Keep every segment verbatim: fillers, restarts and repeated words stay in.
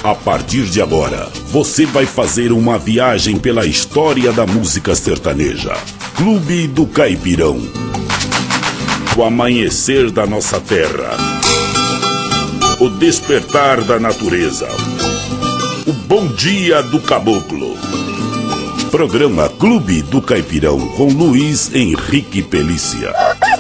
A partir de agora, você vai fazer uma viagem pela história da música sertaneja. Clube do Caipirão. O amanhecer da nossa terra. O despertar da natureza. O bom dia do caboclo. Programa Clube do Caipirão com Luiz Henrique Pelícia.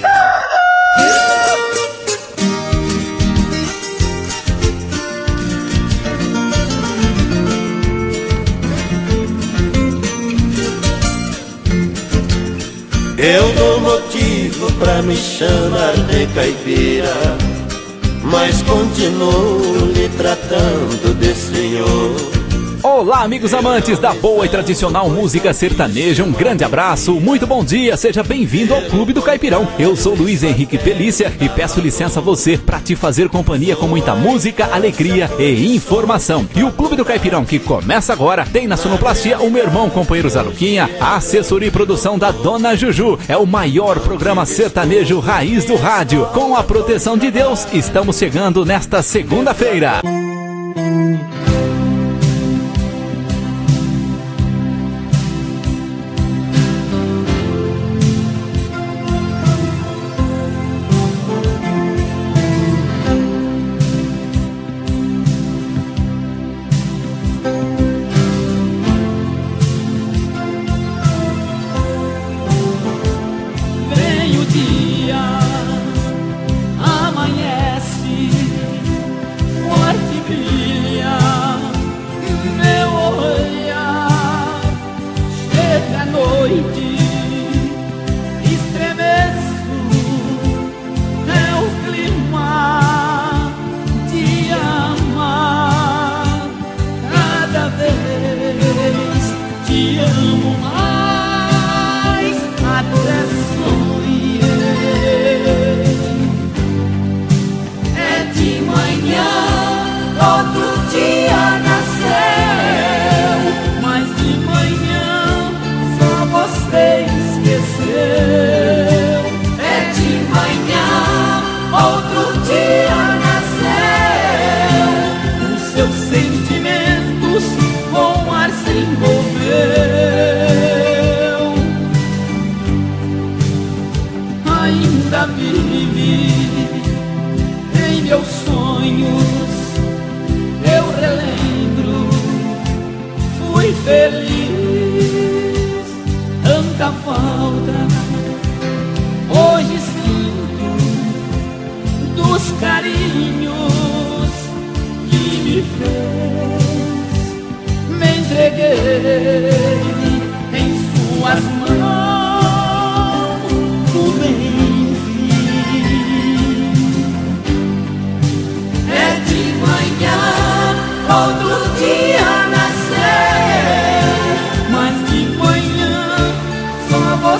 Eu dou motivo pra me chamar de caipira, mas continuo lhe tratando de senhor. Olá, amigos amantes da boa e tradicional música sertaneja, um grande abraço, muito bom dia, seja bem-vindo ao Clube do Caipirão. Eu sou Luiz Henrique Pelícia e peço licença a você para te fazer companhia com muita música, alegria e informação. E o Clube do Caipirão, que começa agora, tem na sonoplastia o meu irmão, companheiro Zaluquinha, a assessoria e produção da Dona Juju. É o maior programa sertanejo raiz do rádio. Com a proteção de Deus, estamos chegando nesta segunda-feira.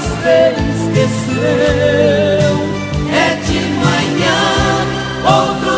É de manhã, outro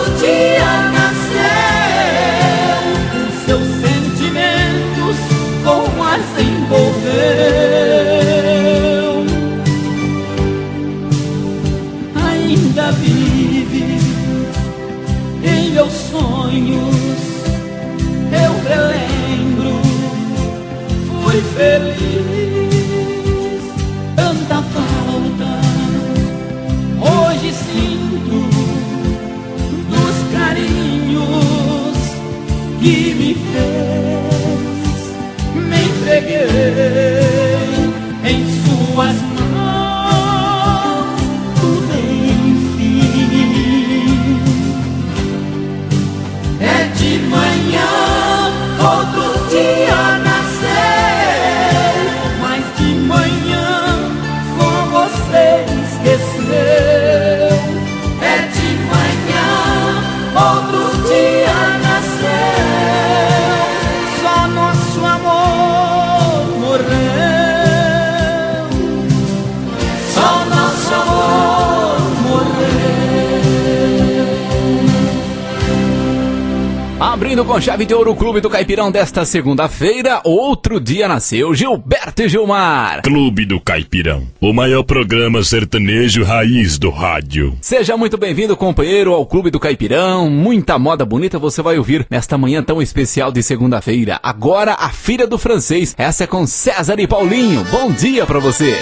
Abrindo com chave de ouro o Clube do Caipirão desta segunda-feira, outro dia nasceu Gilberto e Gilmar. Clube do Caipirão, o maior programa sertanejo raiz do rádio. Seja muito bem-vindo, companheiro, ao Clube do Caipirão. Muita moda bonita você vai ouvir nesta manhã tão especial de segunda-feira. Agora, a Filha do Francês. Essa é com César e Paulinho. Bom dia pra você.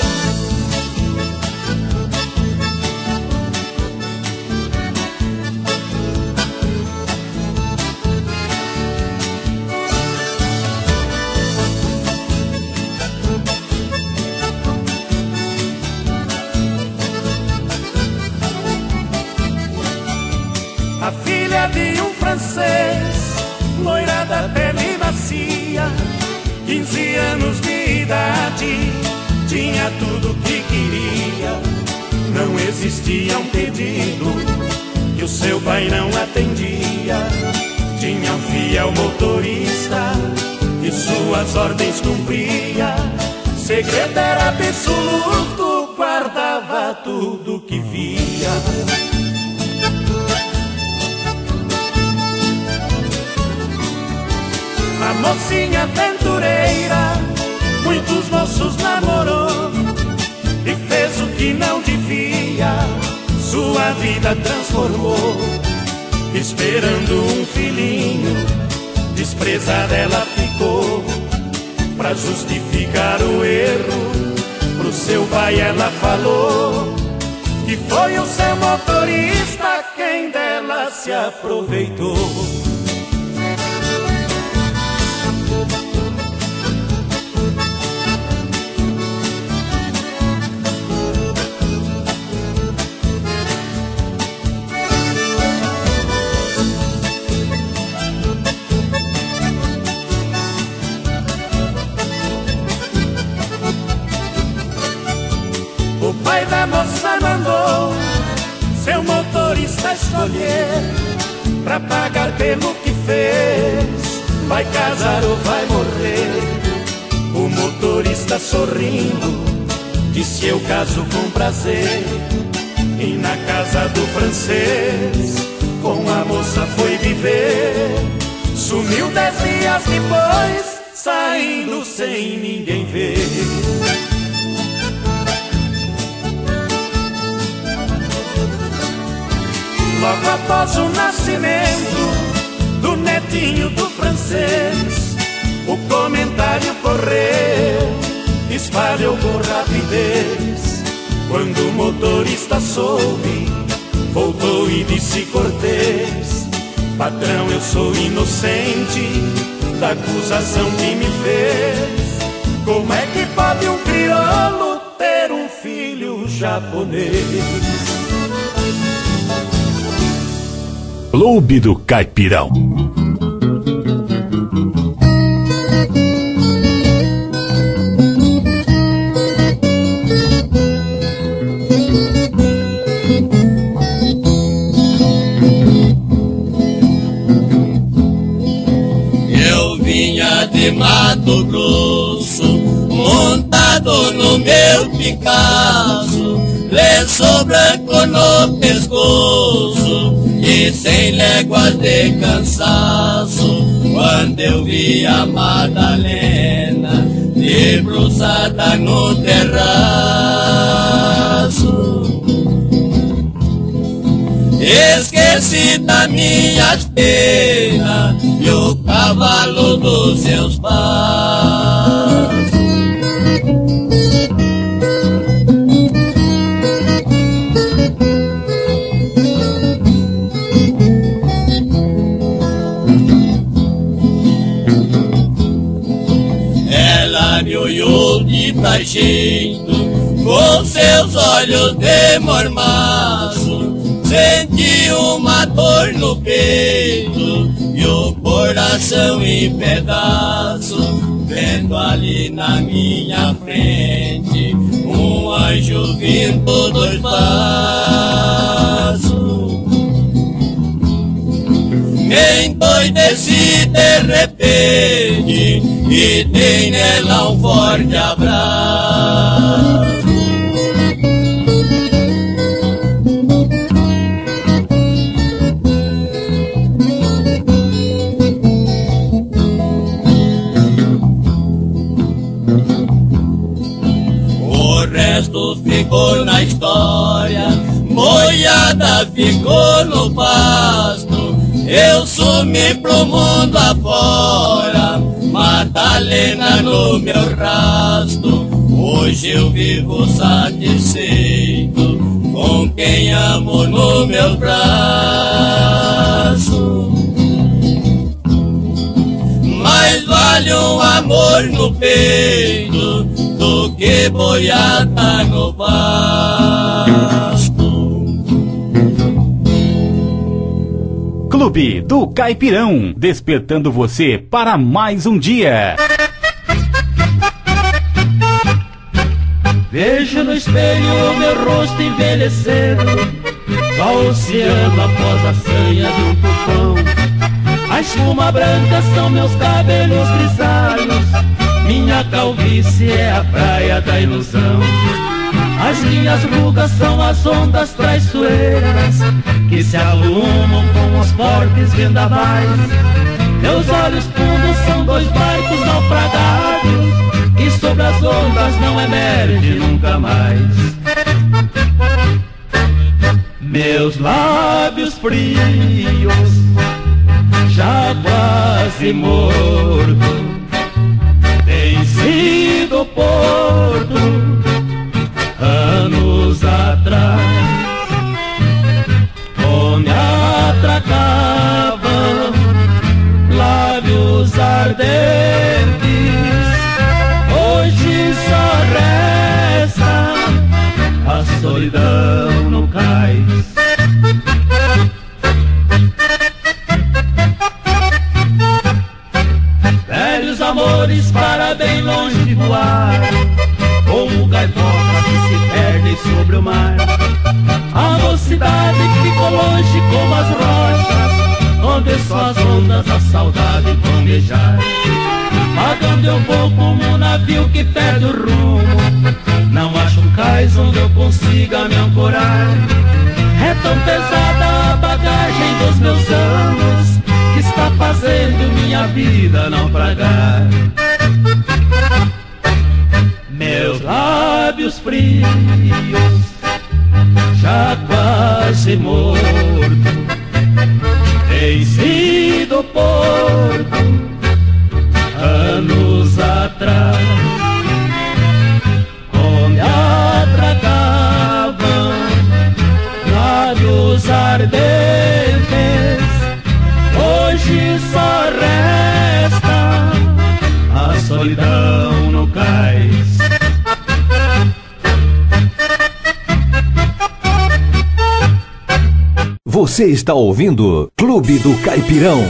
A filha de um francês, loira da pele macia, quinze anos de idade, tinha tudo que queria. Não existia um pedido que o seu pai não atendia. Tinha um fiel motorista que suas ordens cumpria. Segredo era absoluto, guardava tudo que via. A mocinha aventureira muitos moços namorou e fez o que não devia, sua vida transformou. Esperando um filhinho, desprezada ela ficou. Pra justificar o erro, pro seu pai ela falou que foi o seu motorista quem dela se aproveitou. O pai da moça mandou seu motorista escolher, pra pagar pelo que fez, vai casar ou vai morrer. O motorista sorrindo disse: eu caso com prazer. E na casa do francês com a moça foi viver. Sumiu dez dias depois, saindo sem ninguém ver. Logo após o nascimento do netinho do francês, o comentário correu, espalhou com rapidez. Quando o motorista soube, voltou e disse cortês: patrão, eu sou inocente da acusação que me fez. Como é que pode um crioulo ter um filho japonês? Clube do Caipirão. Eu vinha de Mato Grosso, montado no meu Picasso, lenço branco no pescoço e cem léguas de cansaço. Quando eu vi a Madalena debruçada no terraço, esqueci das minhas penas e o cavalo dos seus passos. Me olhou de tajeito, com seus olhos de mormaço. Senti uma dor no peito e o coração em pedaço. Vendo ali na minha frente um anjo vindo do espaço. Me endoideci de repente e dei nela um forte abraço. resto ficou na história. Boiada ficou no pasto, eu sumi pro mundo afora. Madalena no meu rastro, hoje eu vivo satisfeito com quem amo no meu braço. Mais vale um amor no peito do que boiada no pasto. Clube do Caipirão, despertando você para mais um dia. Vejo no espelho meu rosto envelhecer, qual oceano após a sanha de um tufão. A espuma branca são meus cabelos grisalhos, minha calvície é a praia da ilusão. As minhas rugas são as ondas traiçoeiras que se alumam com os fortes vendavais. Meus olhos fundos são dois barcos naufragados que sobre as ondas não emerge nunca mais. Meus lábios frios, já quase morto, tem sido porto anos atrás, onde atracavam lábios ardentes. Hoje só resta a solidão no cais. Velhos amores para bem longe voar, como gaivotas que se perdem sobre o mar. A mocidade que ficou longe como as rochas, onde só as ondas a saudade vão beijar. Vagando eu vou como um navio que perde o rumo, não acho um cais onde eu consiga me ancorar. É tão pesada a bagagem dos meus anos que está fazendo minha vida naufragar. Meus lábios frios, já quase morto, tem sido porto anos atrás, onde atracavam lábios ardentes. Hoje só resta a solidão no cais. Você está ouvindo Clube do Caipirão.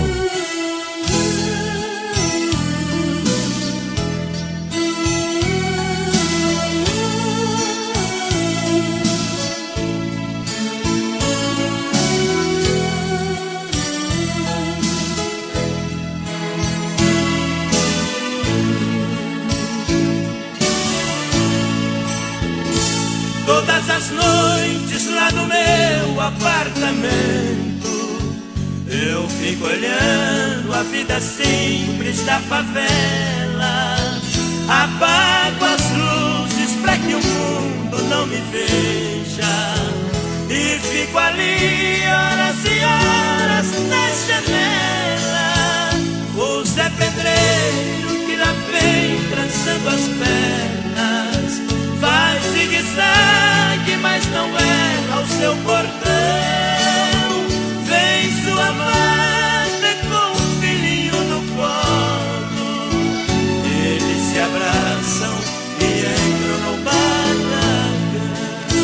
Todas as noites lá no meu apartamento eu fico olhando a vida simples da favela. Apago as luzes pra que o mundo não me veja e fico ali horas e horas na janela. O Zé Pedreiro que lá vem trançando as pernas faz zigue-zague, mas não erra o seu portão. Vem sua madre com um filhinho no colo, eles se abraçam e entram no barracão.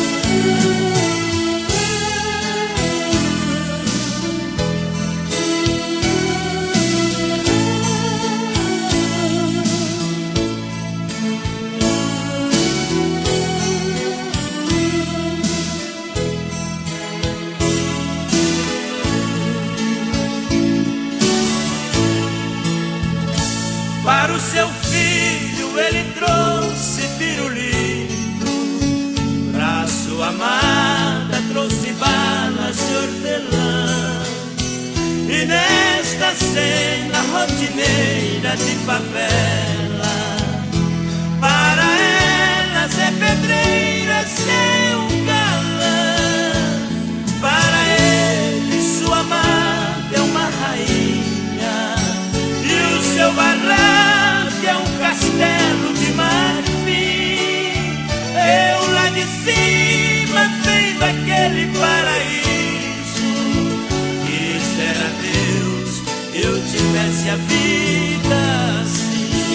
Para o seu filho ele trouxe pirulito, pra sua amada trouxe balas de hortelã. E nesta cena rotineira de favela, para ela Zé Pedreiro paraíso. Quisera Deus eu tivesse a vida assim.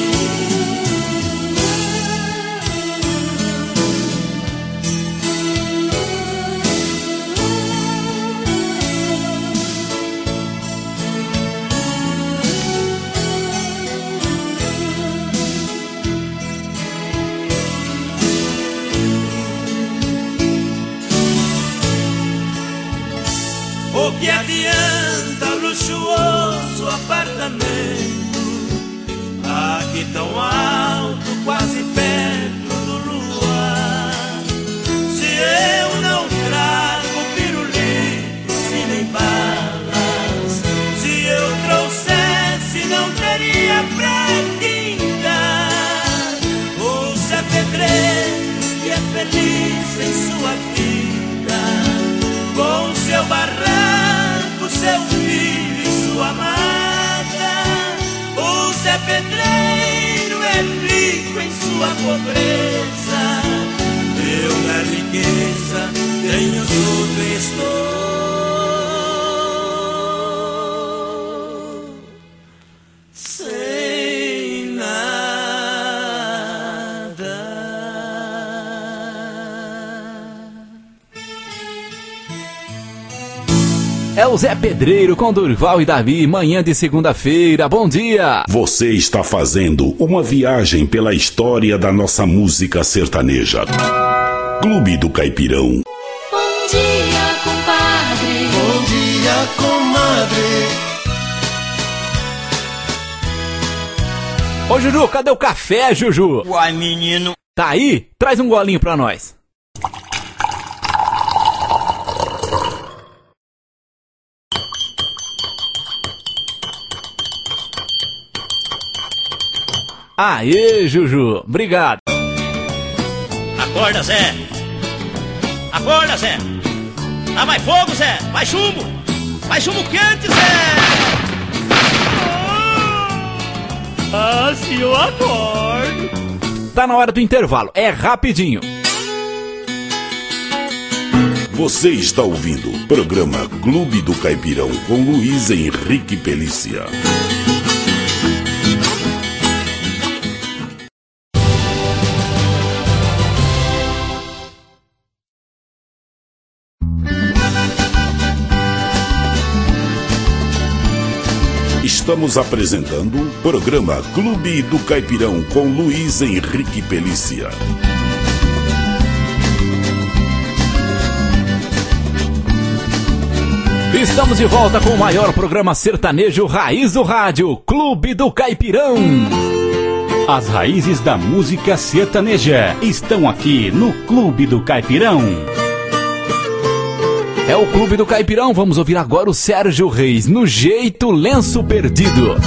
O que adianta o luxuoso apartamento aqui tão alto, quase perto do luar, se eu não trago pirulitos e nem balas? Se eu trouxesse não teria pra quem dar. O Zé Pedreiro que é feliz em sua vida, com seu barranco, seu filho e sua amada. O Zé Pedreiro é rico em sua pobreza, eu na riqueza tenho tudo e estou sem nada. É o Zé Pedreiro com Durval e Davi, manhã de segunda-feira. Bom dia! Você está fazendo uma viagem pela história da nossa música sertaneja. Clube do Caipirão. Bom dia, compadre. Bom dia, comadre. Ô, Juju, cadê o café, Juju? Uai, menino. Tá aí? Traz um golinho pra nós. Aê, Juju, obrigado. Acorda, Zé. Acorda, Zé. Ah, mais fogo, Zé. Mais chumbo. Mais chumbo quente, Zé. Ah, se eu acordo. Tá na hora do intervalo, é rapidinho. Você está ouvindo o programa Clube do Caipirão com Luiz Henrique Pelícia. Estamos apresentando o programa Clube do Caipirão com Luiz Henrique Pelícia. Estamos de volta com o maior programa sertanejo raiz do rádio, Clube do Caipirão. As raízes da música sertaneja estão aqui no Clube do Caipirão. É o Clube do Caipirão, vamos ouvir agora o Sérgio Reis, No Jeito Lenço Perdido.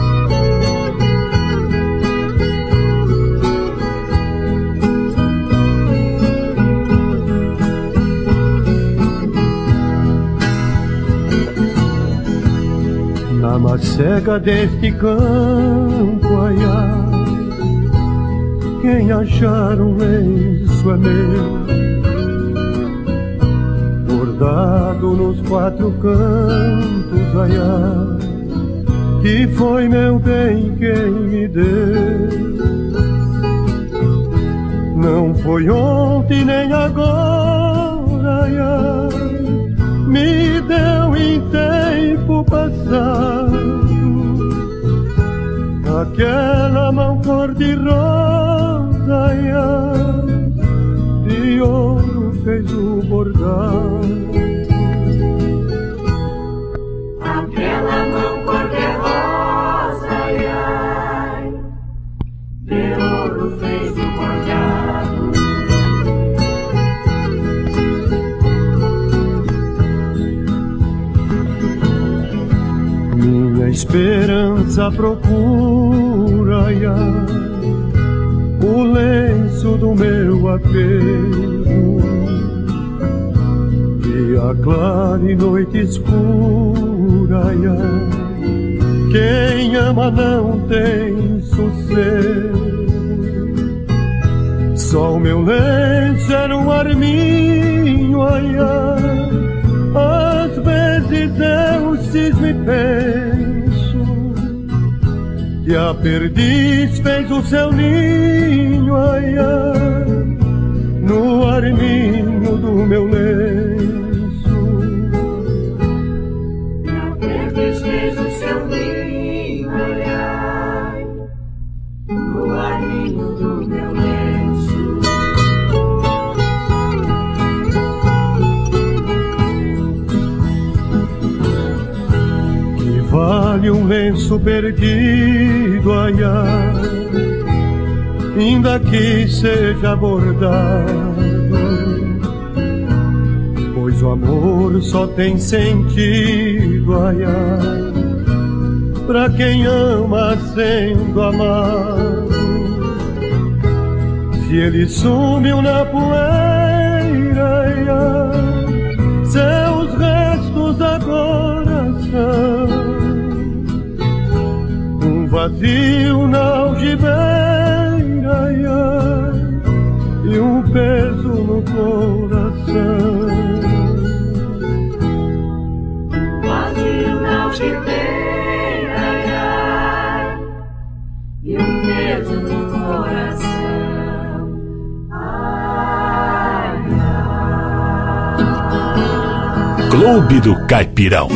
Na macega deste campo, ai, ai, quem achar um lenço é meu, bordado nos quatro cantos, ai, ai, que foi meu bem quem me deu. Não foi ontem nem agora, ai, ai, me deu em tempo passado aquela mão cor-de-rosa, ai, ai, de ouro fez o bordado. Aquela mão cor-de-rosa, ai, ai, de ouro fez o bordado. Minha esperança procura, ai, ai, o lenço do meu apego, dia claro e noite escura, ai, ai, quem ama não tem sossego. Só o meu lenço era um arminho, ai, ai, é um cisne penso, que a perdiz fez o seu ninho, ai, ai, no arminho do meu lenço. A perdiz fez o seu ninho, ai, ai, no arminho do meu lenço. Que vale um lenço perdido, ai, ai, ainda que seja bordado, pois o amor só tem sentido, ai, ai, pra quem ama sendo amado. Se ele sumiu na poeira, ai, ai, seus restos agora são um vazio na algibeira, ai, ai, e um peso no coração. Vazio na algibeira, ai, ai, e um peso no coração. Ai, ai. Clube do Caipirão.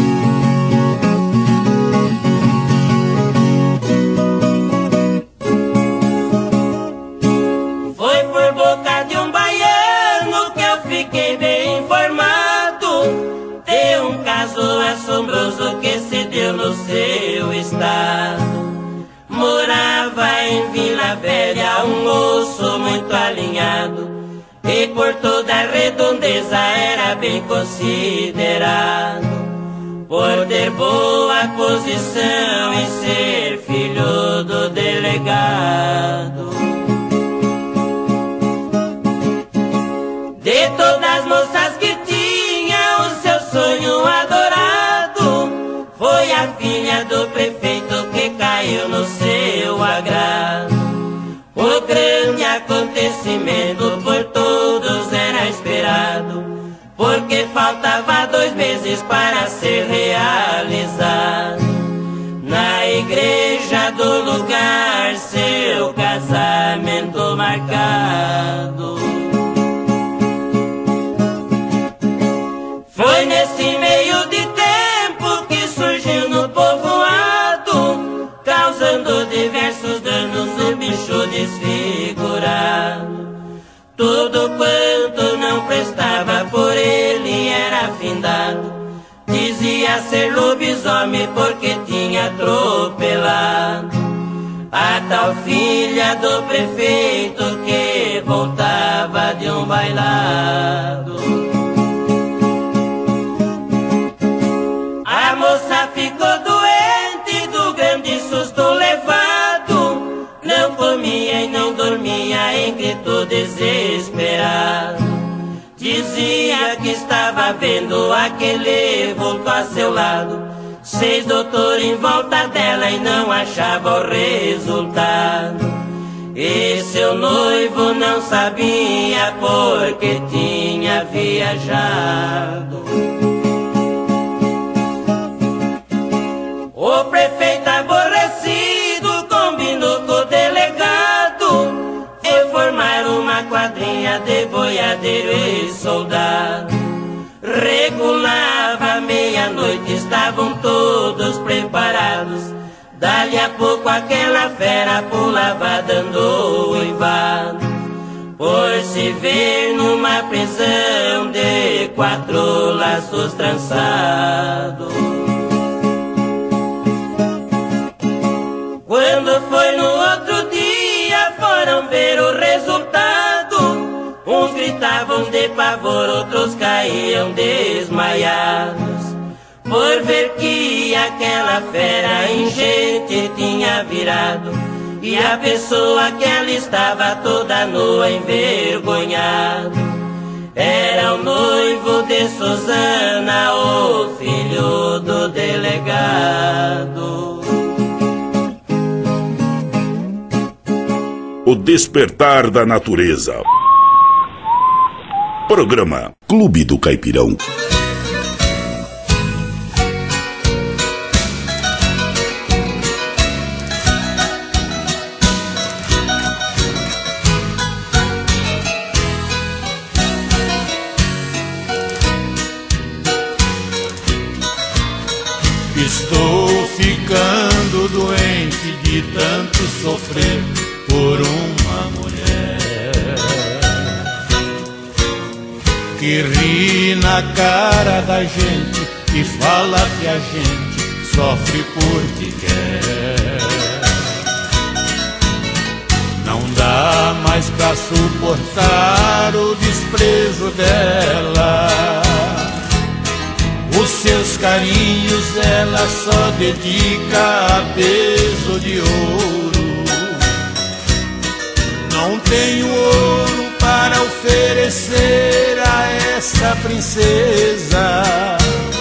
Assombroso que se deu no seu estado. Morava em Vila Velha um moço muito alinhado, e por toda a redondeza era bem considerado, por ter boa posição e ser filho do delegado. De todas as moças que tinha o seu sonho adorado, foi a filha do prefeito que caiu no seu agrado. O grande acontecimento por todos era esperado, porque faltava dois meses para ser realizado. Na igreja do lugar seu casamento marcado. Foi nesse meio de tempo que surgiu no povoado, causando diversos danos o bicho desfigurado. Tudo quanto não prestava por ele era findado. Dizia ser lobisomem porque tinha atropelado a tal filha do prefeito que voltava de um bailado. A moça ficou doente do grande susto levado, não comia e não dormia em grito desesperado. Dizia que estava vendo aquele vulto a seu lado, seis doutores em volta dela e não achava o resultado. E seu noivo não sabia porque tinha viajado. O prefeito aborrecido combinou com o delegado e formaram uma quadrinha de boiadeiro e soldado. Regulava meia-noite, estavam todos preparados. Dali a pouco aquela fera pulava dando uivado, por se ver numa prisão de quatro laços trançados. Quando foi no outro dia, foram ver o resultado. Uns gritavam de pavor, outros caíam desmaiados, por ver que aquela fera em gente tinha virado, e a pessoa que ali estava toda nua, envergonhado, era o noivo de Susana, o filho do delegado. O despertar da natureza. Programa Clube do Caipirão. Estou ficando doente de tanto sofrer por uma mulher que ri na cara da gente e fala que a gente sofre porque quer. Não dá mais pra suportar o desprezo dela. Os seus carinhos ela só dedica a peso de ouro. Não tenho ouro para oferecer a essa princesa.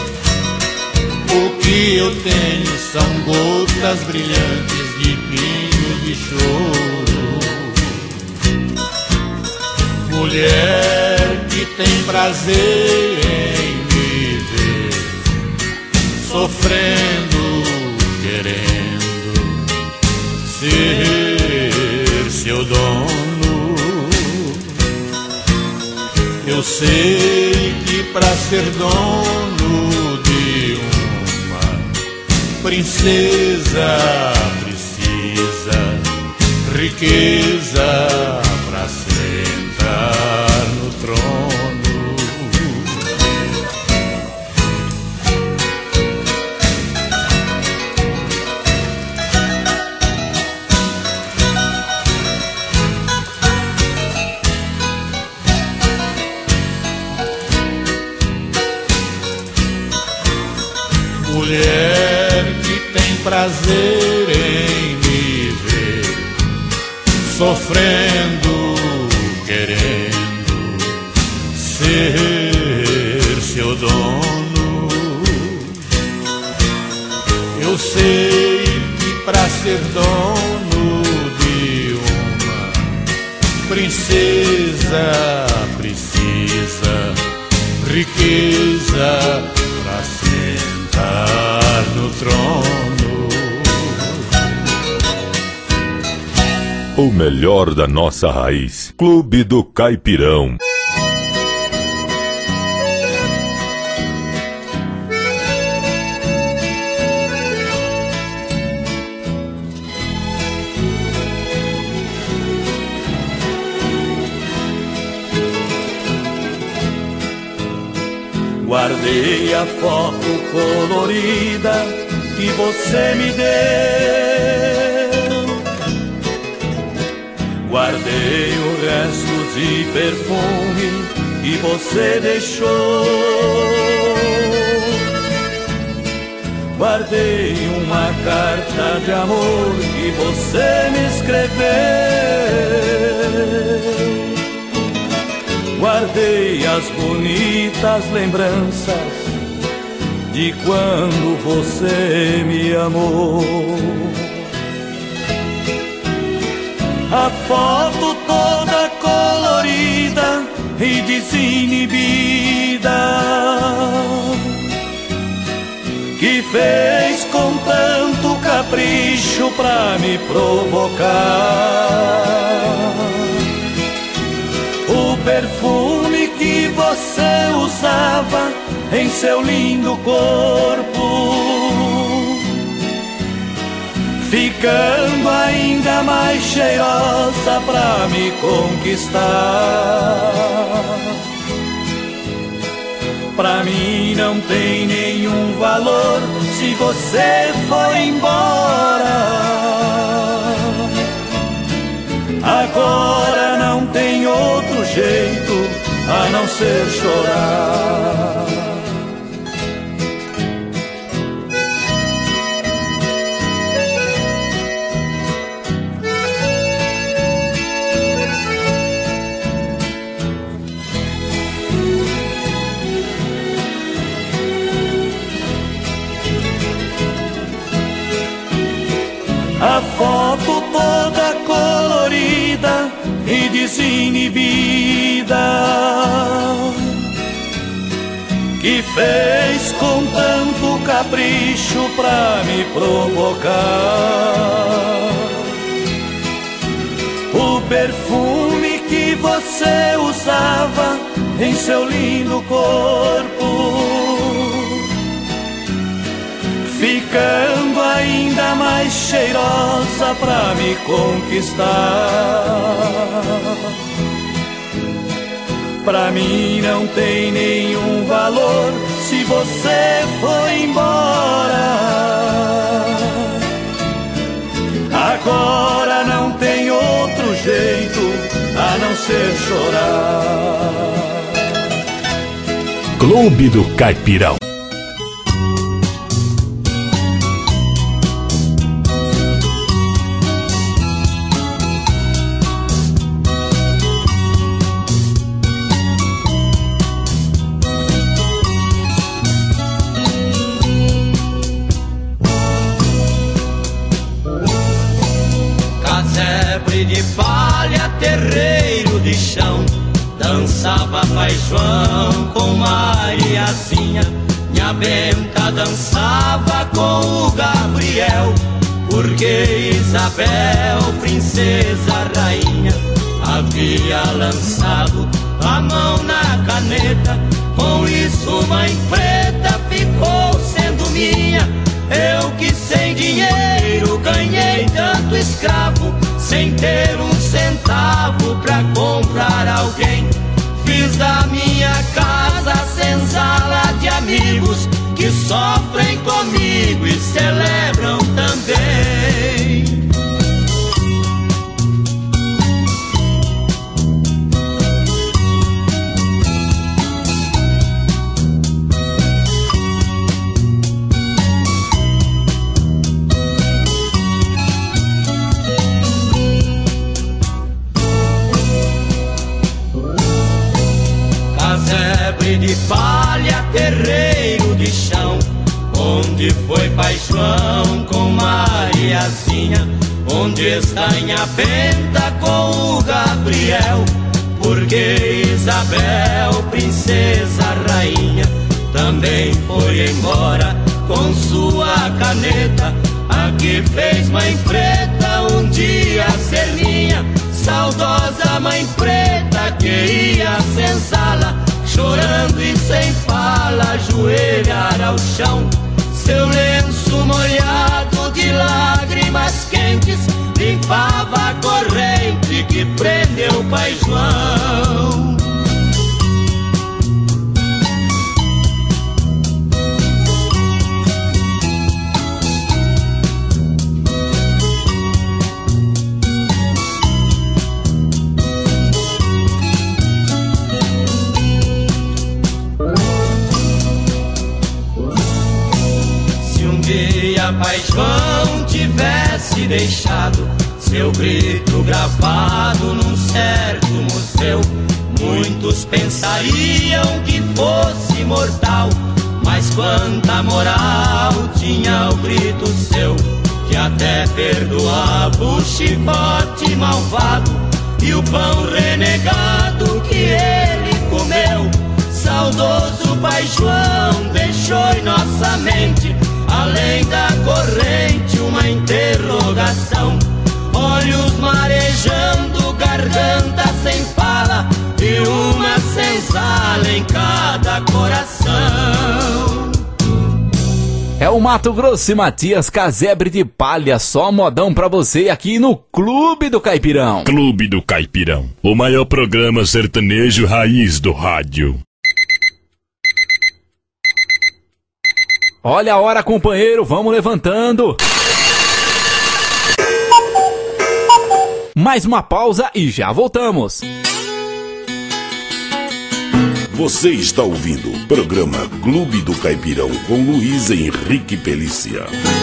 O que eu tenho são gotas brilhantes de pinho de choro. Mulher que tem prazer em sofrendo, querendo ser seu dono. Eu sei que pra ser dono de uma princesa precisa riqueza pra sentar no trono. Mulher que tem prazer em me ver sofrendo, querendo ser seu dono. Eu sei que pra ser dono de uma princesa precisa riqueza pra sentar no trono. O melhor da nossa raiz. Clube do Caipirão. Guardei a foto colorida que você me deu. Guardei o resto de perfume que você deixou. Guardei uma carta de amor que você me escreveu. Guardei as bonitas lembranças de quando você me amou. A foto toda colorida e desinibida que fez com tanto capricho pra me provocar. O perfume que você usava em seu lindo corpo, ficando ainda mais cheirosa pra me conquistar. Pra mim não tem nenhum valor se você foi embora. Agora não tem outro jeito a não ser chorar. A foto toda colorida e desinibida que fez com tanto capricho pra me provocar. O perfume que você usava em seu lindo corpo, ficando ainda mais cheirosa pra me conquistar. Pra mim não tem nenhum valor se você foi embora. Agora não tem outro jeito a não ser chorar. Clube do Caipirão. De palha, terreiro de chão, dançava Pai João com Mariazinha. Minha Benta dançava com o Gabriel, porque Isabel, princesa rainha, havia lançado a mão na caneta. Com isso Mãe Preta ficou sendo minha. Eu que sem dinheiro ganhei tanto escravo, sem ter um centavo pra comprar alguém. Fiz da minha casa senzala de amigos que sofrem comigo e celebram também. De palha, terreiro de chão, onde foi Pai João com Mariazinha, onde está Inha Benta com o Gabriel, porque Isabel, princesa rainha, também foi embora com sua caneta. A que fez Mãe Preta um dia ser minha, saudosa Mãe Preta que ia senzala, chorando e sem fala, ajoelhar ao chão. Seu lenço molhado de lágrimas quentes limpava a corrente que prendeu Pai João. Pai João tivesse deixado seu grito gravado num certo museu, muitos pensariam que fosse mortal, mas quanta moral tinha o grito seu, que até perdoava o chicote malvado e o pão renegado que ele comeu. Saudoso Pai João deixou em nossa mente, além da corrente, uma interrogação. Olhos marejando, garganta sem fala e uma senzala em cada coração. É o Mato Grosso e Matias, casebre de palha, só modão pra você aqui no Clube do Caipirão. Clube do Caipirão, o maior programa sertanejo raiz do rádio. Olha a hora, companheiro, vamos levantando. Mais uma pausa e já voltamos. Você está ouvindo o programa Clube do Caipirão com Luiz Henrique Pelícia.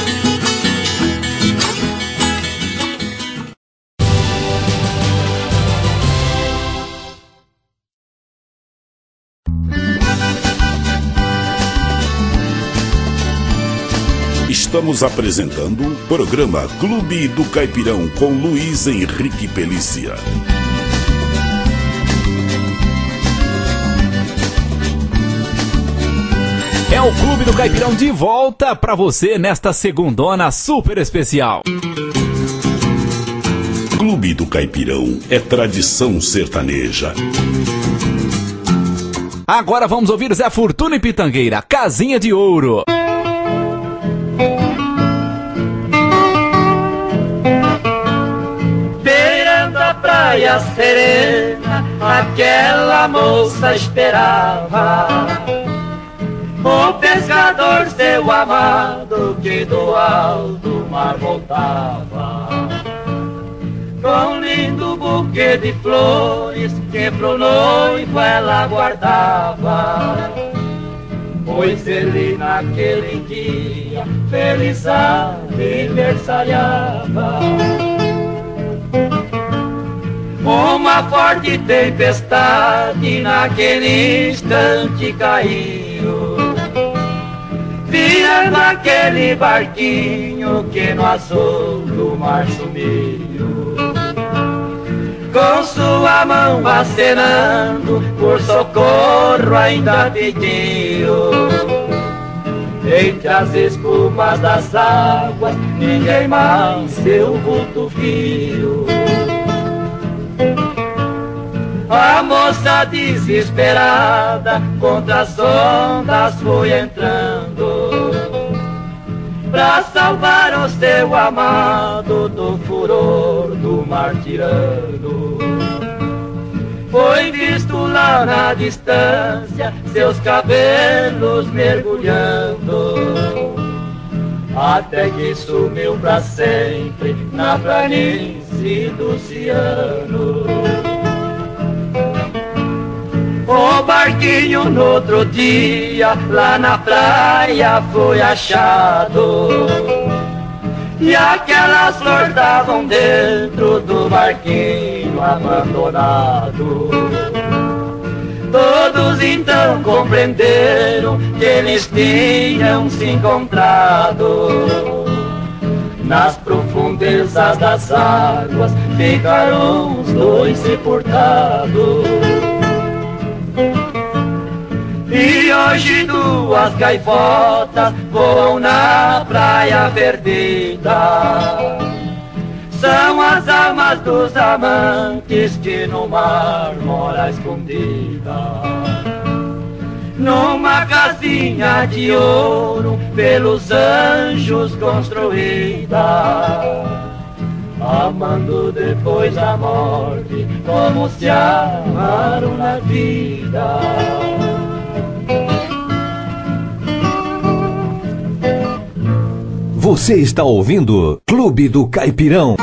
Estamos apresentando o programa Clube do Caipirão com Luiz Henrique Pelícia. É o Clube do Caipirão de volta pra você nesta segundona super especial. Clube do Caipirão é tradição sertaneja. Agora vamos ouvir Zé Fortuna e Pitangueira, Casinha de Ouro. praia serena, aquela moça esperava o pescador, seu amado, que do alto mar voltava, com lindo buquê de flores que pro noivo ela guardava, pois ele naquele dia feliz aniversariava. Uma forte tempestade naquele instante caiu, virando aquele barquinho que no azul do mar sumiu, com sua mão acenando por socorro ainda pediu. Entre as espumas das águas ninguém mais seu vulto viu. A moça desesperada contra as ondas foi entrando, pra salvar o seu amado do furor do mar tirano. Foi visto lá na distância seus cabelos mergulhando, até que sumiu pra sempre na planície do oceano. O barquinho no outro dia lá na praia foi achado, e aquelas flores estavam dentro do barquinho abandonado. Todos então compreenderam que eles tinham se encontrado. Nas profundezas das águas ficaram os dois sepultados. E hoje duas gaivotas voam na praia perdida. São as almas dos amantes que no mar mora escondida. Numa casinha de ouro pelos anjos construída, amando depois da morte como se amaram na vida. Você está ouvindo Clube do Caipirão.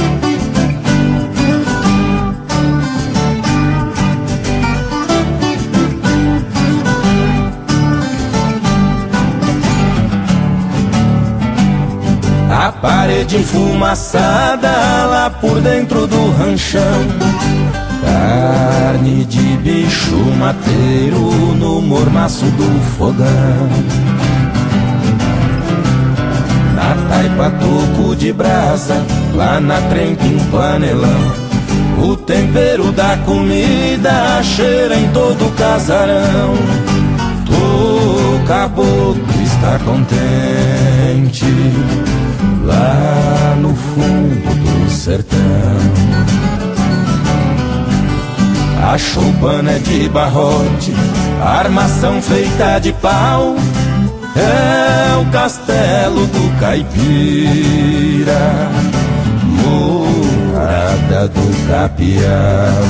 A parede enfumaçada lá por dentro do ranchão, carne de bicho mateiro no mormaço do fogão. Na taipa toco de brasa, lá na trempe um panelão, o tempero da comida cheira em todo o casarão. O caboclo está contente lá no fundo do sertão. A choupana é de barrote, a armação feita de pau, é o castelo do caipira, morada do capial.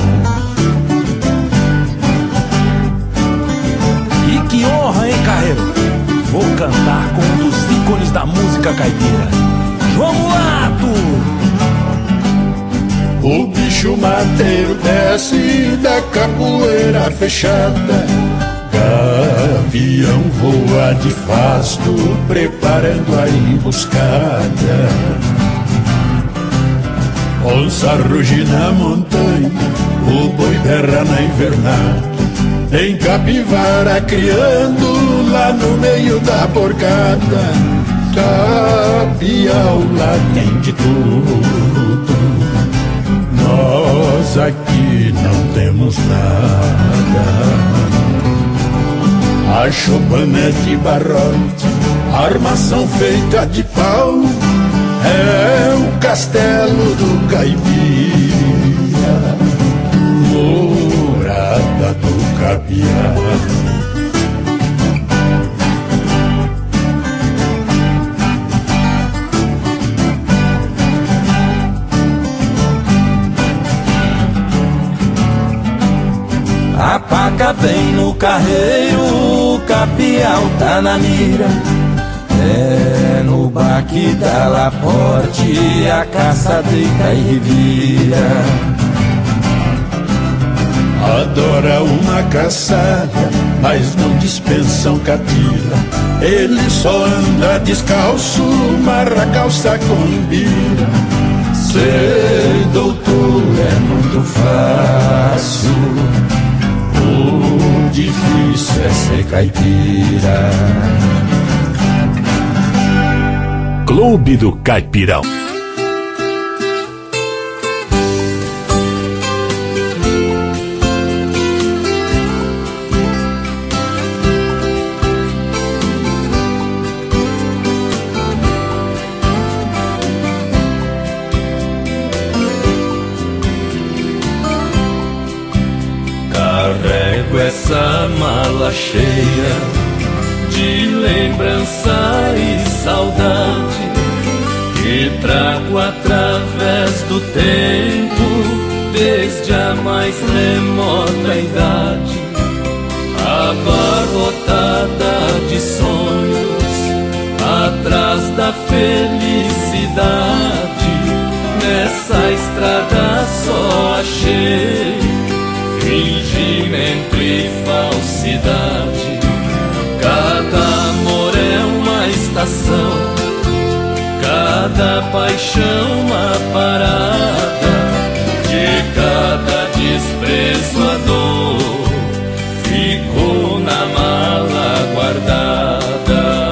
E que honra, hein, Carreiro? Vou cantar com um dos ícones da música caipira, João Mulato. O bicho mateiro desce da capoeira fechada, gavião voa de fasto, preparando a emboscada. Onça ruge na montanha, o boi berra na invernada, tem capivara criando lá no meio da porcada. Capial lá tem de tudo, nós aqui não temos nada. A choupana é de barrote, a armação feita de pau, é o castelo do caipira, morada do capial. vaca vem no carreiro, o capial tá na mira. É no baque da Laporte, a caça deita e revira. Adora uma caçada, mas não dispensam catira. Ele só anda descalço, marra calça com bira. Ser doutor é muito fácil, o difícil é ser caipira. Clube do Caipirão. Carrego essa mala cheia de lembrança e saudade, que trago através do tempo, desde a mais remota idade, abarrotada de sonhos, atrás da felicidade. Nessa estrada só achei fingimento e falsidade. Cada amor é uma estação, cada paixão uma parada, de cada desprezo a dor ficou na mala guardada.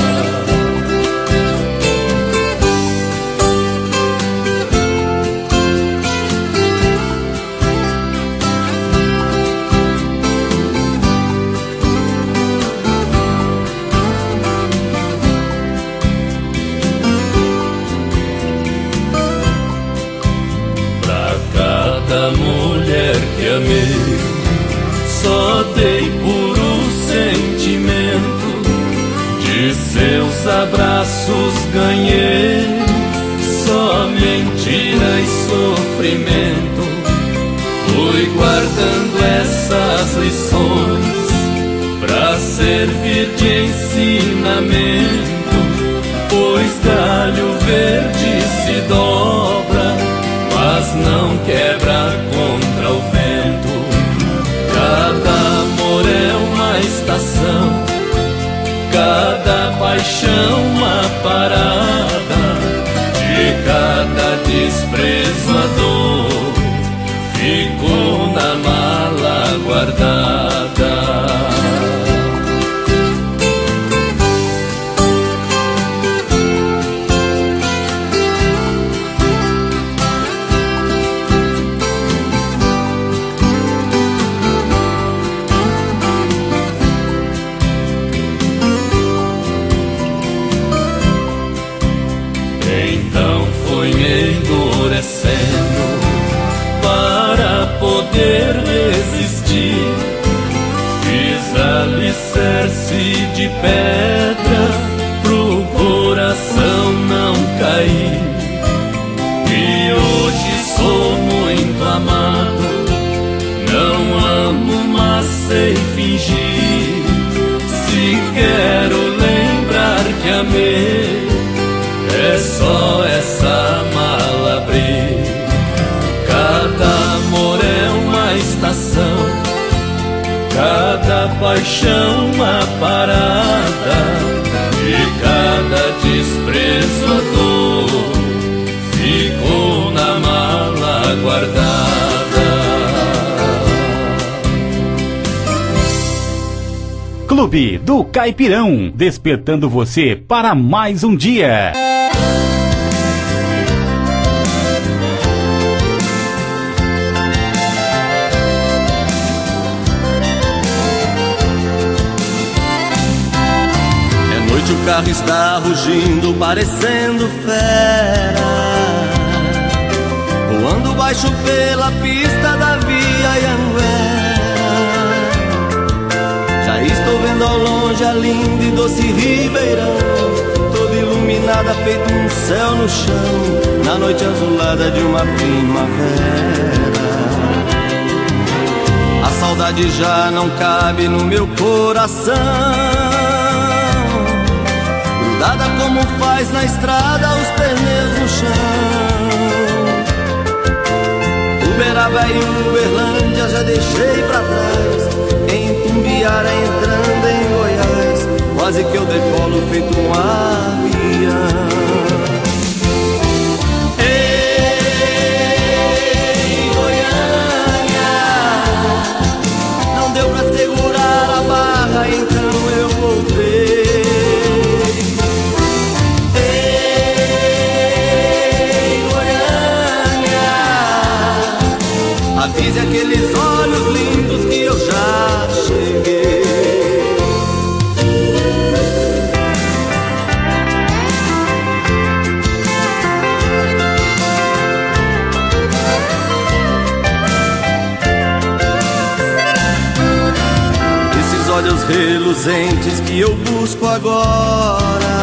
Mulher que amei, só dei puro sentimento, de seus abraços ganhei só mentira e sofrimento. Fui guardando essas lições pra servir de ensinamento, pois galho verde se dobra, mas não quebra contra o vento. Cada amor é uma estação, cada paixão uma parada, de cada desprezo a dor ficou na mala guardada. Para poder resistir, fiz alicerce de pedra pro coração não cair. E hoje sou muito amado, não amo, mas sei fingir. Se quero lembrar que amei, é só essa mala abrir. Cada amor é uma estação, cada paixão uma parada, de cada desprezo a dor ficou na mala guardada. Clube do Caipirão, despertando você para mais um dia. O carro está rugindo, parecendo fera, voando baixo pela pista da Via Anhanguera. Já estou vendo ao longe a linda e doce Ribeirão, toda iluminada, feito um céu no chão, na noite azulada de uma primavera. saudade já não cabe no meu coração, grudada como faz na estrada os pneus no chão. Uberaba e Uberlândia já deixei pra trás, em Tumbiara entrando em Goiás, quase que eu decolo feito um avião. Ei, Goiânia, não deu pra segurar a barra, então eu voltei. Ei, Goiânia, avise aqueles olhos lindos que eu já cheguei. Esses olhos reluzentes que eu busco agora,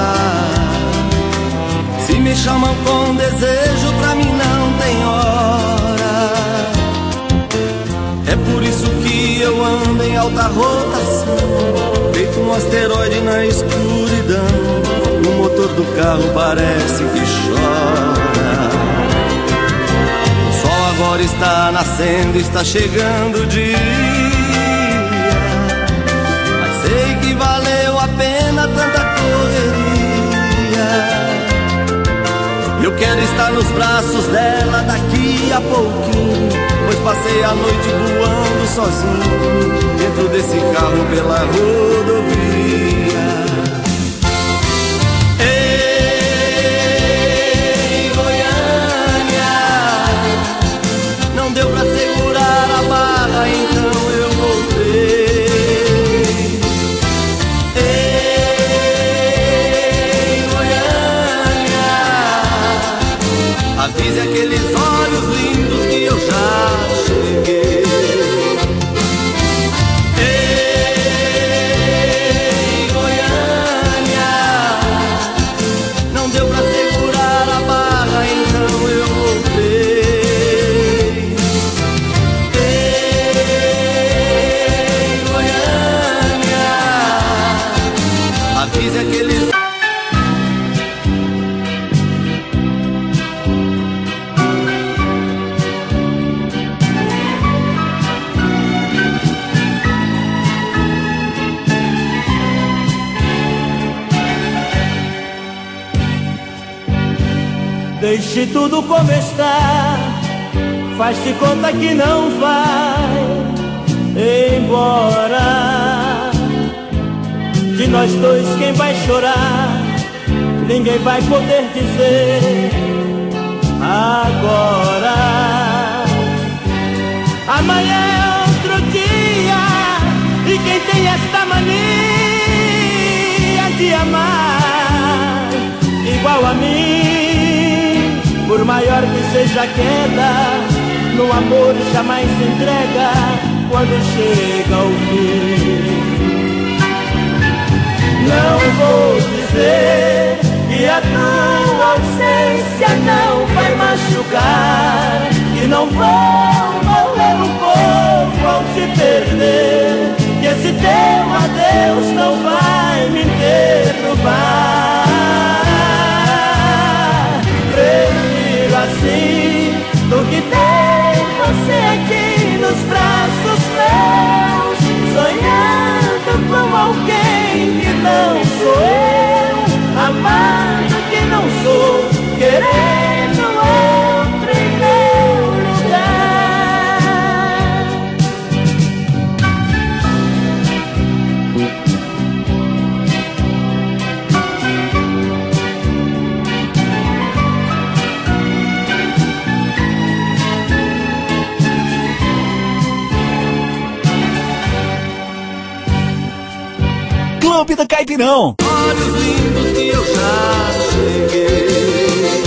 se me chamam com desejo, pra mim não tem hora. É por isso que eu ando em alta rotação, feito um asteroide na escuridão. O motor do carro parece que chora. O sol agora está nascendo, está chegando o dia, mas sei que valeu a pena tanta correria. Eu quero estar nos braços dela daqui a pouquinho, pois passei a noite voando sozinho dentro desse carro pela rodovia. Ei, Goiânia, não deu pra segurar a barra, então eu voltei. Ei, Goiânia, avise aqueles olhos lindos que eu já cheguei. Ei, Goiânia, não deu pra segurar a barra, então eu voltei. Ei, Goiânia, avise aqueles Deixe tudo como está, faz-se conta que não vai embora. De nós dois quem vai chorar, ninguém vai poder dizer agora. Amanhã é outro dia, e quem tem esta mania de amar igual a mim, por maior que seja a queda, no amor jamais se entrega quando chega o fim. Não vou dizer que a tua ausência não vai machucar, que não vou morrer um pouco ao te perder, que esse teu adeus não vai me derrubar. Prefiro assim do que ter você aqui nos braços meus, sonhando com alguém que não sou eu, amando que não sou, querendo outro em meu lugar. Clube do Caipirão. Olhos lindos que eu já cheguei.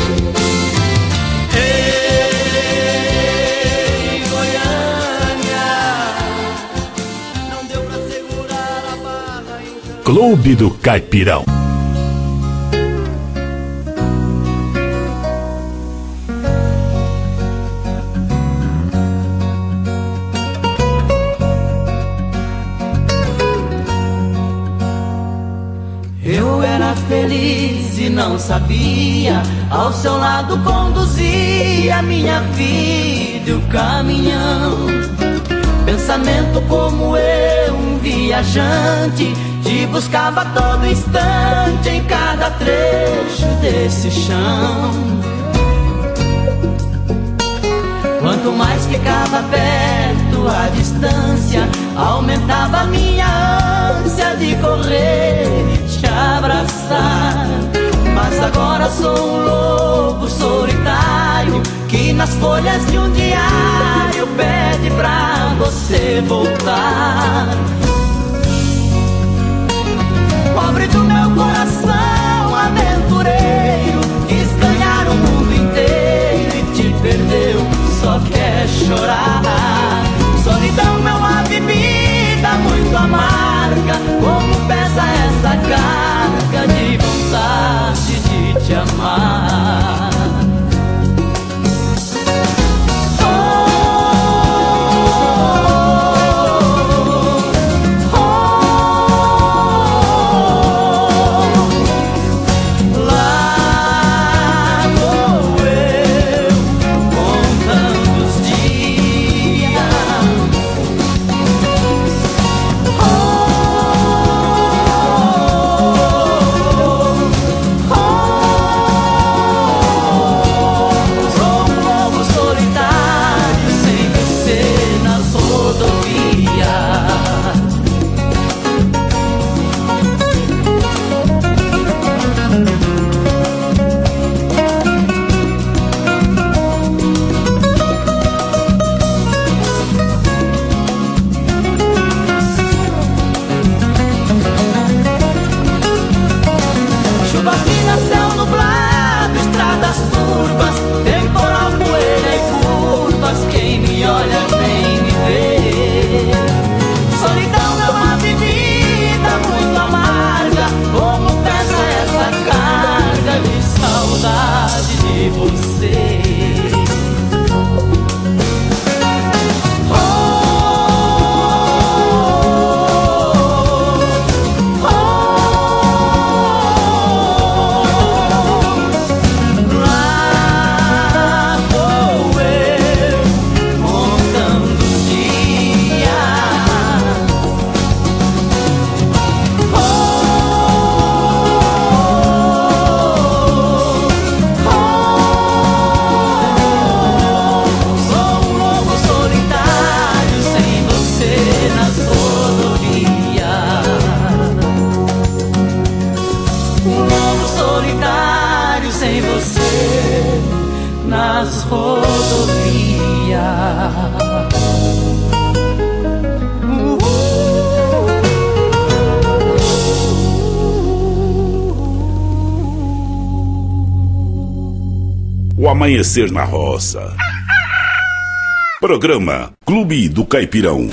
Ei, Goiânia, não deu pra segurar a barra, então. Clube do Caipirão. feliz e não sabia. Ao seu lado conduzia minha vida e o caminhão. Pensamento como eu, um viajante, te buscava a todo instante em cada trecho desse chão. Quanto mais ficava perto a distância, aumentava a minha ânsia de correr, te abraçar. Mas agora sou um lobo solitário que nas folhas de um diário pede pra você voltar. Pobre do meu coração aventureiro, quis ganhar o mundo inteiro e te perdeu, só quer chorar. Solidão é uma bebida muito amarga, como pesa essa carga de vontade de te amar. O Amanhecer na Roça. Programa Clube do Caipirão.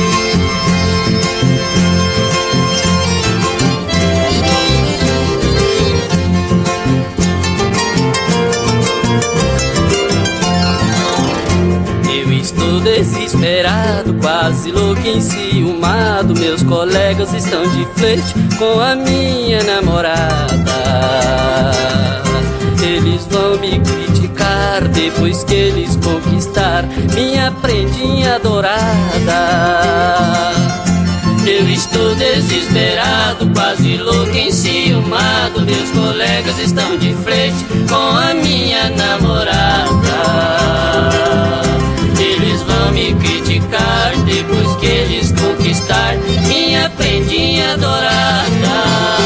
Eu estou desesperado, quase louco, enciumado. Meus colegas estão de flerte com a minha namorada. Eles vão me criticar depois que eles conquistar minha prendinha dourada. Eu estou desesperado, quase louco, enciumado. Meus colegas estão de frente com a minha namorada. Eles vão me criticar depois que eles conquistar minha prendinha dourada.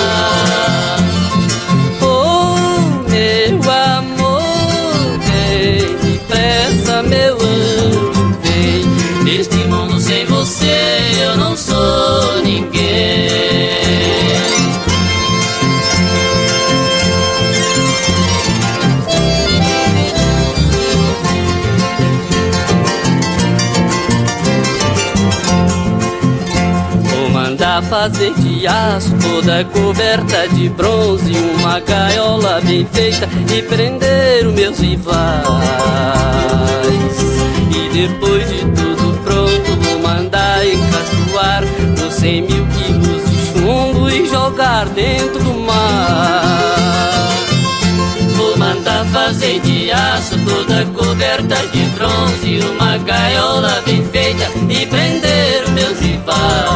Meu anjo, vem. Neste mundo sem você eu não sou ninguém. Vou mandar fazer de aço toda coberta de bronze, uma gaiola bem feita e prender os meus rivais. E depois de tudo pronto vou mandar encastoar os cem mil quilos de chumbo e jogar jogar dentro do mar. Vou mandar fazer de aço toda coberta de bronze, uma gaiola bem feita e prender os meus rivais.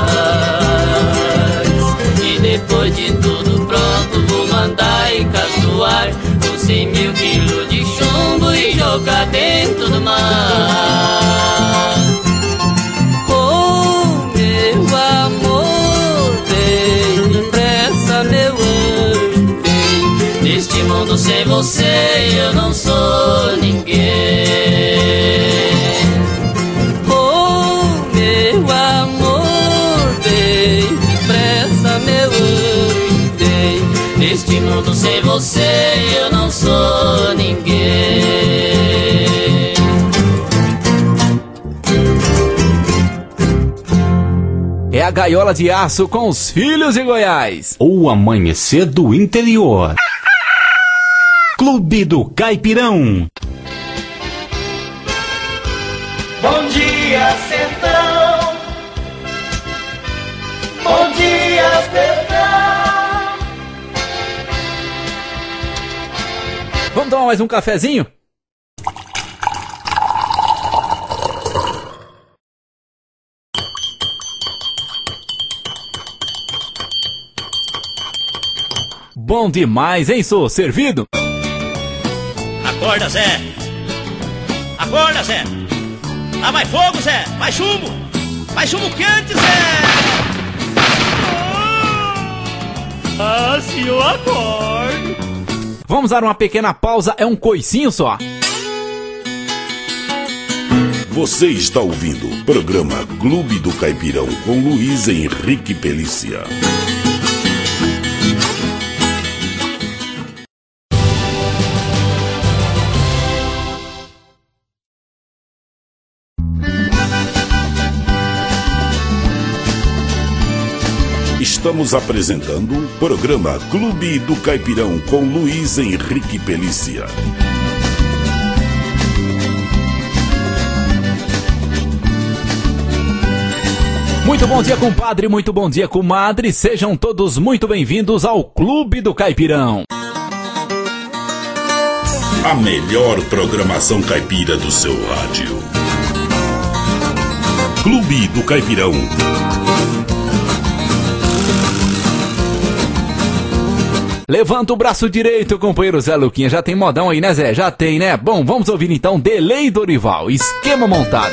E depois de tudo pronto vou mandar encaçoar com cem mil quilos de chumbo e jogar dentro do mar. Oh, meu amor, vem depressa, meu anjo, vem. Neste mundo sem você eu não sou ninguém. Oh, meu amor, vem depressa, meu anjo, vem. Neste mundo sem você eu não sou ninguém. É a gaiola de aço com os filhos de Goiás. O amanhecer do interior. Clube do Caipirão. Bom dia, sertão. Bom dia, sertão. Vamos tomar mais um cafezinho? Bom demais, hein, sou servido? Acorda, Zé! Acorda, Zé! Lá vai fogo, Zé! Vai chumbo! Vai chumbo quente, Zé! Ah, se eu acordo! Vamos dar uma pequena pausa, é um coicinho só. Você está ouvindo o programa Clube do Caipirão com Luiz Henrique Pelícia. Estamos apresentando o programa Clube do Caipirão com Luiz Henrique Pelícia. Muito bom dia, compadre, muito bom dia, comadre. Sejam todos muito bem-vindos ao Clube do Caipirão. A melhor programação caipira do seu rádio. Clube do Caipirão. Levanta o braço direito, companheiro Zé Luquinha. Já tem modão aí, né, Zé? Já tem, né? Bom, vamos ouvir então Delay Dorival, Esquema Montado.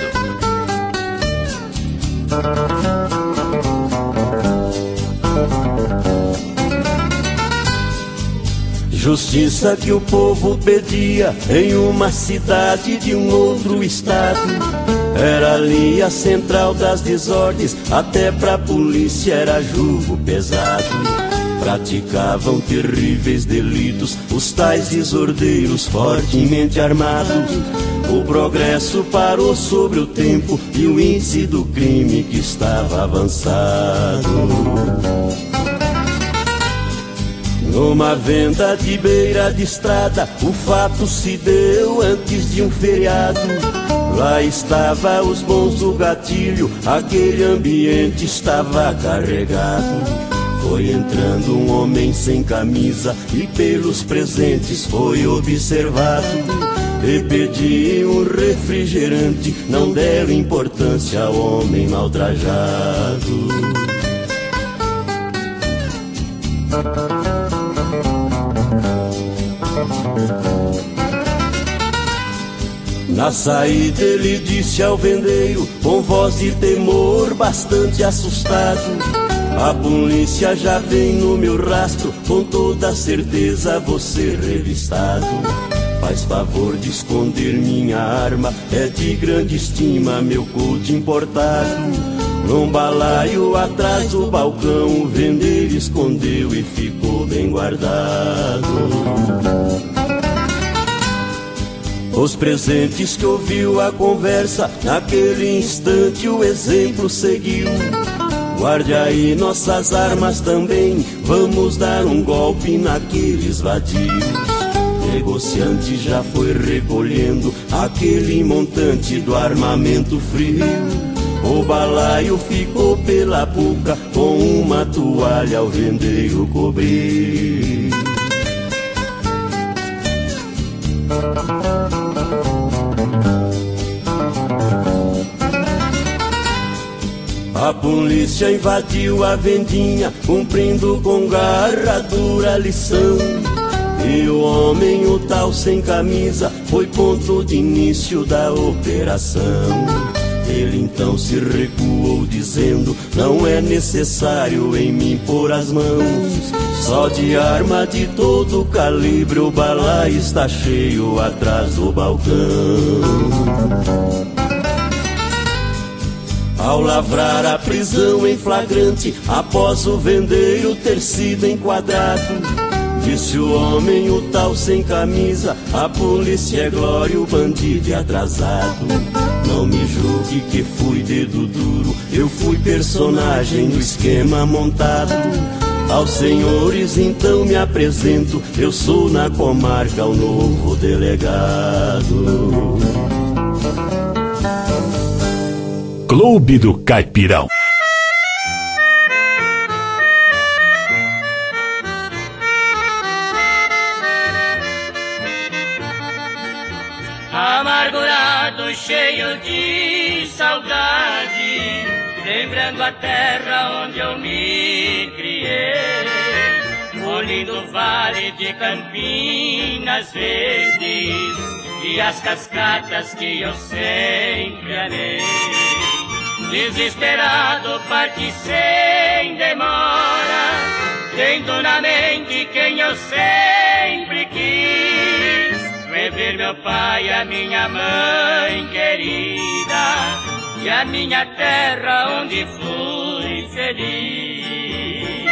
Justiça que o povo pedia em uma cidade de um outro estado. Era ali a central das desordens, até pra polícia era jugo pesado. Praticavam terríveis delitos os tais desordeiros fortemente armados. O progresso parou sobre o tempo e o índice do crime que estava avançado. Numa venda de beira de estrada, o fato se deu antes de um feriado. Lá estava os bons do gatilho, aquele ambiente estava carregado. Foi entrando um homem sem camisa e pelos presentes foi observado. E pediu um refrigerante, não deram importância ao homem maltrajado. Na saída ele disse ao vendeiro, com voz de temor bastante assustado: a polícia já vem no meu rastro, com toda certeza vou ser revistado. Faz favor de esconder minha arma, é de grande estima meu coute importado. Num balaio atrás do balcão, o vendeiro escondeu e ficou bem guardado. Os presentes que ouviu a conversa, naquele instante o exemplo seguiu. Guarde aí nossas armas também, vamos dar um golpe naqueles vadios. Negociante já foi recolhendo aquele montante do armamento frio. O balaio ficou pela boca, com uma toalha ao vendeiro cobrir. A polícia invadiu a vendinha, cumprindo com garra dura lição. E o homem, o tal sem camisa, foi ponto de início da operação. Ele então se recuou dizendo: não é necessário em mim pôr as mãos. Só de arma de todo calibre o balaio está cheio atrás do balcão. Ao lavrar a prisão em flagrante, após o vendeiro ter sido enquadrado, disse o homem, o tal sem camisa: a polícia é glória, o bandido é atrasado. Não me julgue que fui dedo duro, eu fui personagem do esquema montado. Aos senhores então me apresento, eu sou na comarca o novo delegado. Clube do Caipirão. Amargurado, cheio de saudade, lembrando a terra onde eu me criei, o lindo vale de Campinas Verdes e as cascatas que eu sempre amei. Desesperado parti sem demora, tendo na mente quem eu sempre quis, rever meu pai, a minha mãe querida e a minha terra onde fui feliz.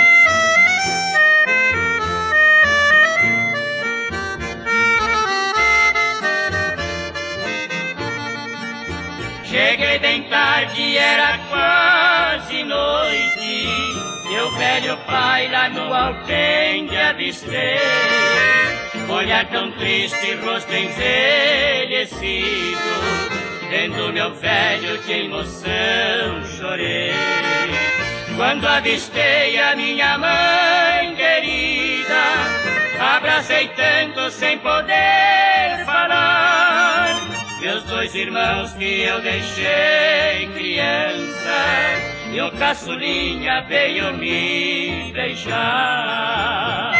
Cheguei bem tarde, era quase noite, meu velho pai lá no alpendre avistei. Olhar tão triste, rosto envelhecido, vendo meu velho de emoção chorei. Quando avistei a minha mãe querida, abracei tanto sem poder falar. Meus dois irmãos que eu deixei criança, e o caçulinha veio me beijar.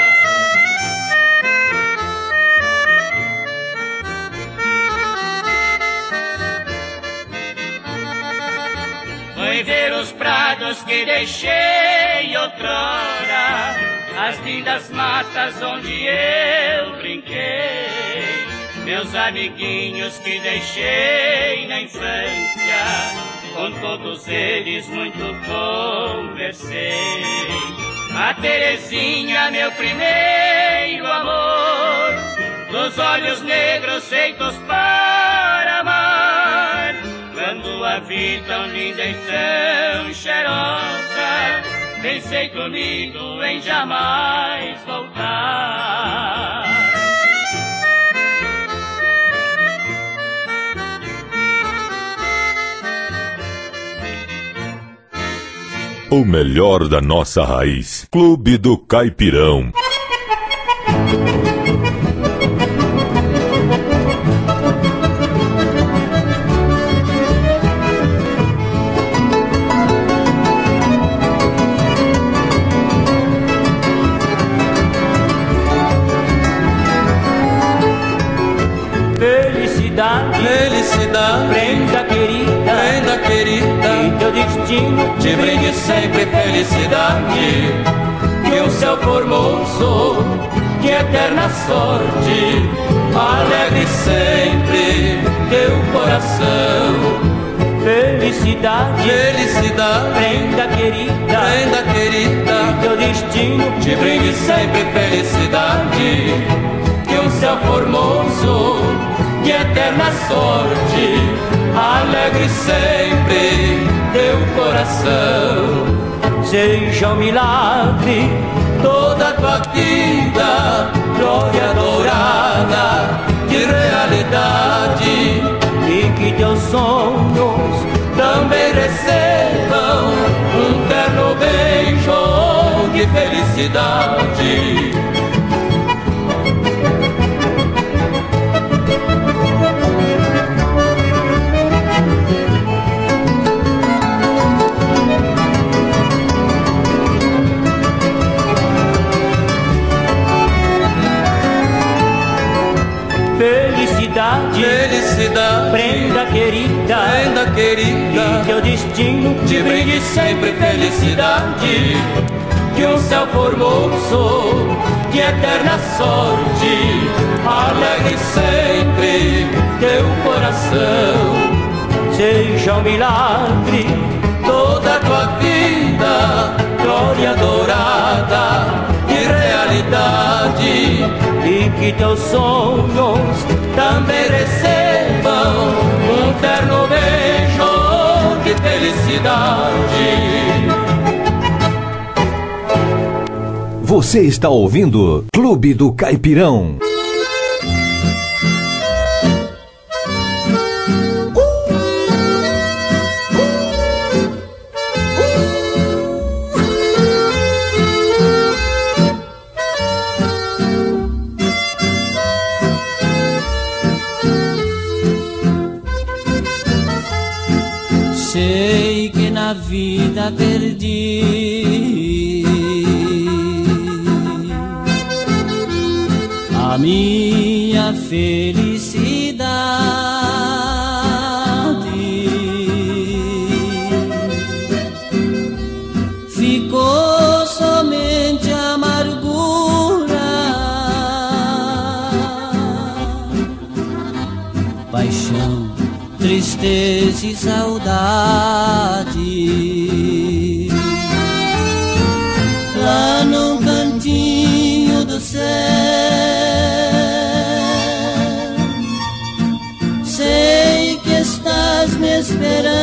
Fui ver os prados que deixei outrora, as lindas matas onde eu brinquei, meus amiguinhos que deixei na infância, com todos eles muito conversei. A Terezinha, meu primeiro amor, dos olhos negros feitos para amar. Quando a vi tão linda e tão cheirosa, pensei comigo em jamais voltar. O melhor da nossa raiz. Clube do Caipirão. Felicidade, felicidade, prenda querida, prenda querida, e teu destino te brinde sempre felicidade. Que o céu formoso, que eterna sorte, alegre sempre teu coração. Felicidade, felicidade, prenda querida, prenda querida, e teu destino te brinde sempre felicidade. Que o céu formoso, que eterna sorte, alegre sempre teu coração. Seja um milagre toda a tua vida, glória dourada de realidade, e que teus sonhos também recebam de felicidade. Felicidade, felicidade, prenda querida, prenda querida, e teu destino te brinde sempre felicidade. Que um céu formoso de eterna sorte alegre sempre teu coração. Seja um milagre toda a tua vida, glória dourada e realidade. E que teus sonhos também recebam um terno beijo de felicidade. Você está ouvindo Clube do Caipirão. Sei que na vida perdi a minha felicidade. Ficou somente a amargura, paixão, tristeza e saudade. Lá no cantinho do céu, sei que estás me esperando.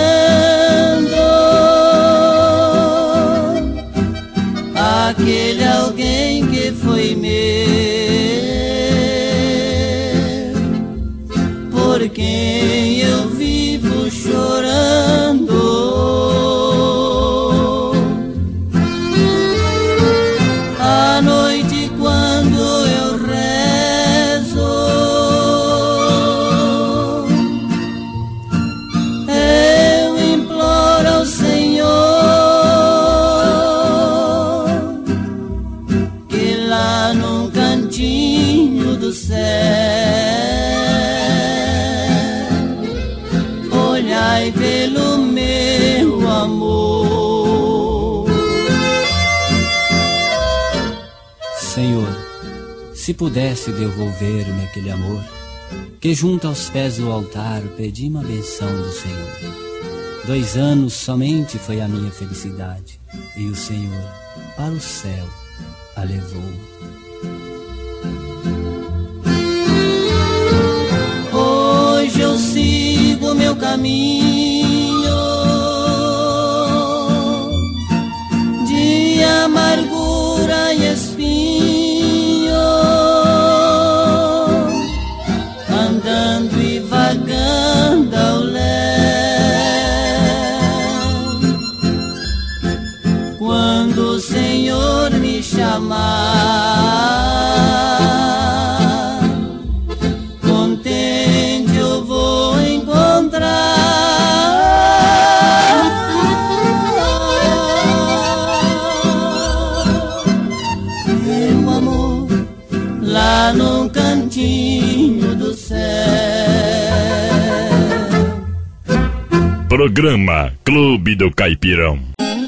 Aquele alguém que foi meu, por quem eu vivo chorando. À noite quando eu rezo, eu imploro ao Senhor que lá num cantinho do céu olhai pelo meu amor. Senhor, se pudesse devolver-me aquele amor, que junto aos pés do altar pedi uma benção do Senhor. Dois anos somente foi a minha felicidade, e o Senhor para o céu a levou. Hoje eu sigo meu caminho de amargura e espinho, andando e vagando ao léu. Quando o Senhor me chamar, contente eu vou encontrar meu amor lá num cantinho do céu. Programa Clube do Caipirão.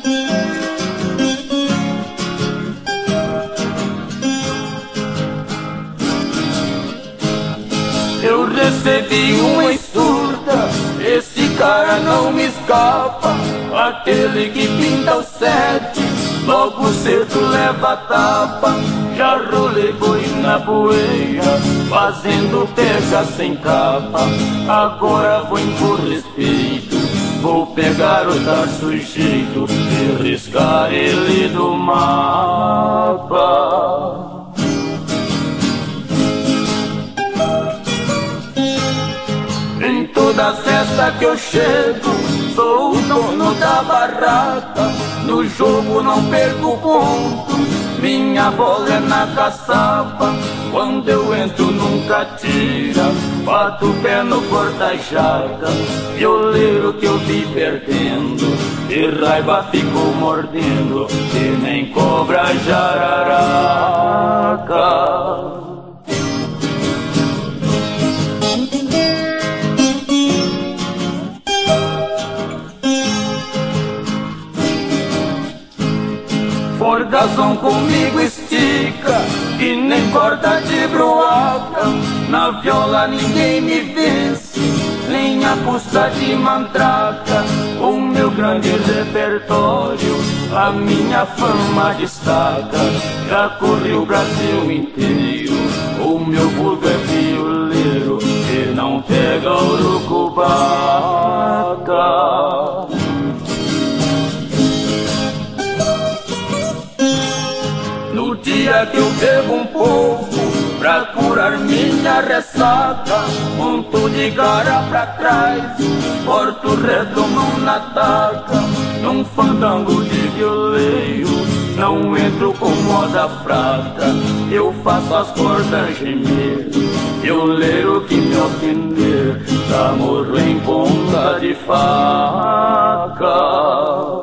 Eu recebi uma surda, esse cara não me escapa. Aquele que pinta o sete, logo cedo leva a tapa. Já rolei boi na poeira, fazendo pega sem capa. Agora vou por respeito, vou pegar o tal sujeito e riscar ele do mapa. Em toda festa que eu chego, sou o dono da barraca. no jogo não perco pontos, minha bola é na caçapa. Quando eu entro nunca tira, bato o pé no porta-jaca. Violeiro que eu vi perdendo, de raiva ficou mordendo, e nem cobra jararaca. Forgazão comigo estica, que nem corda de broaca. Na viola ninguém me vence, nem a custa de mandraca. O meu grande repertório, a minha fama destaca. Já corri o Brasil inteiro, o meu vulgo é violeiro, e não pega urucubaca. No dia que eu bebo um pouco, pra curar minha ressaca, monto de cara pra trás, porto reto mão na taca. Num fandango de violeiro, não entro com moda fraca, eu faço as cordas gemer. Violeiro que me ofender, já morro em ponta de faca.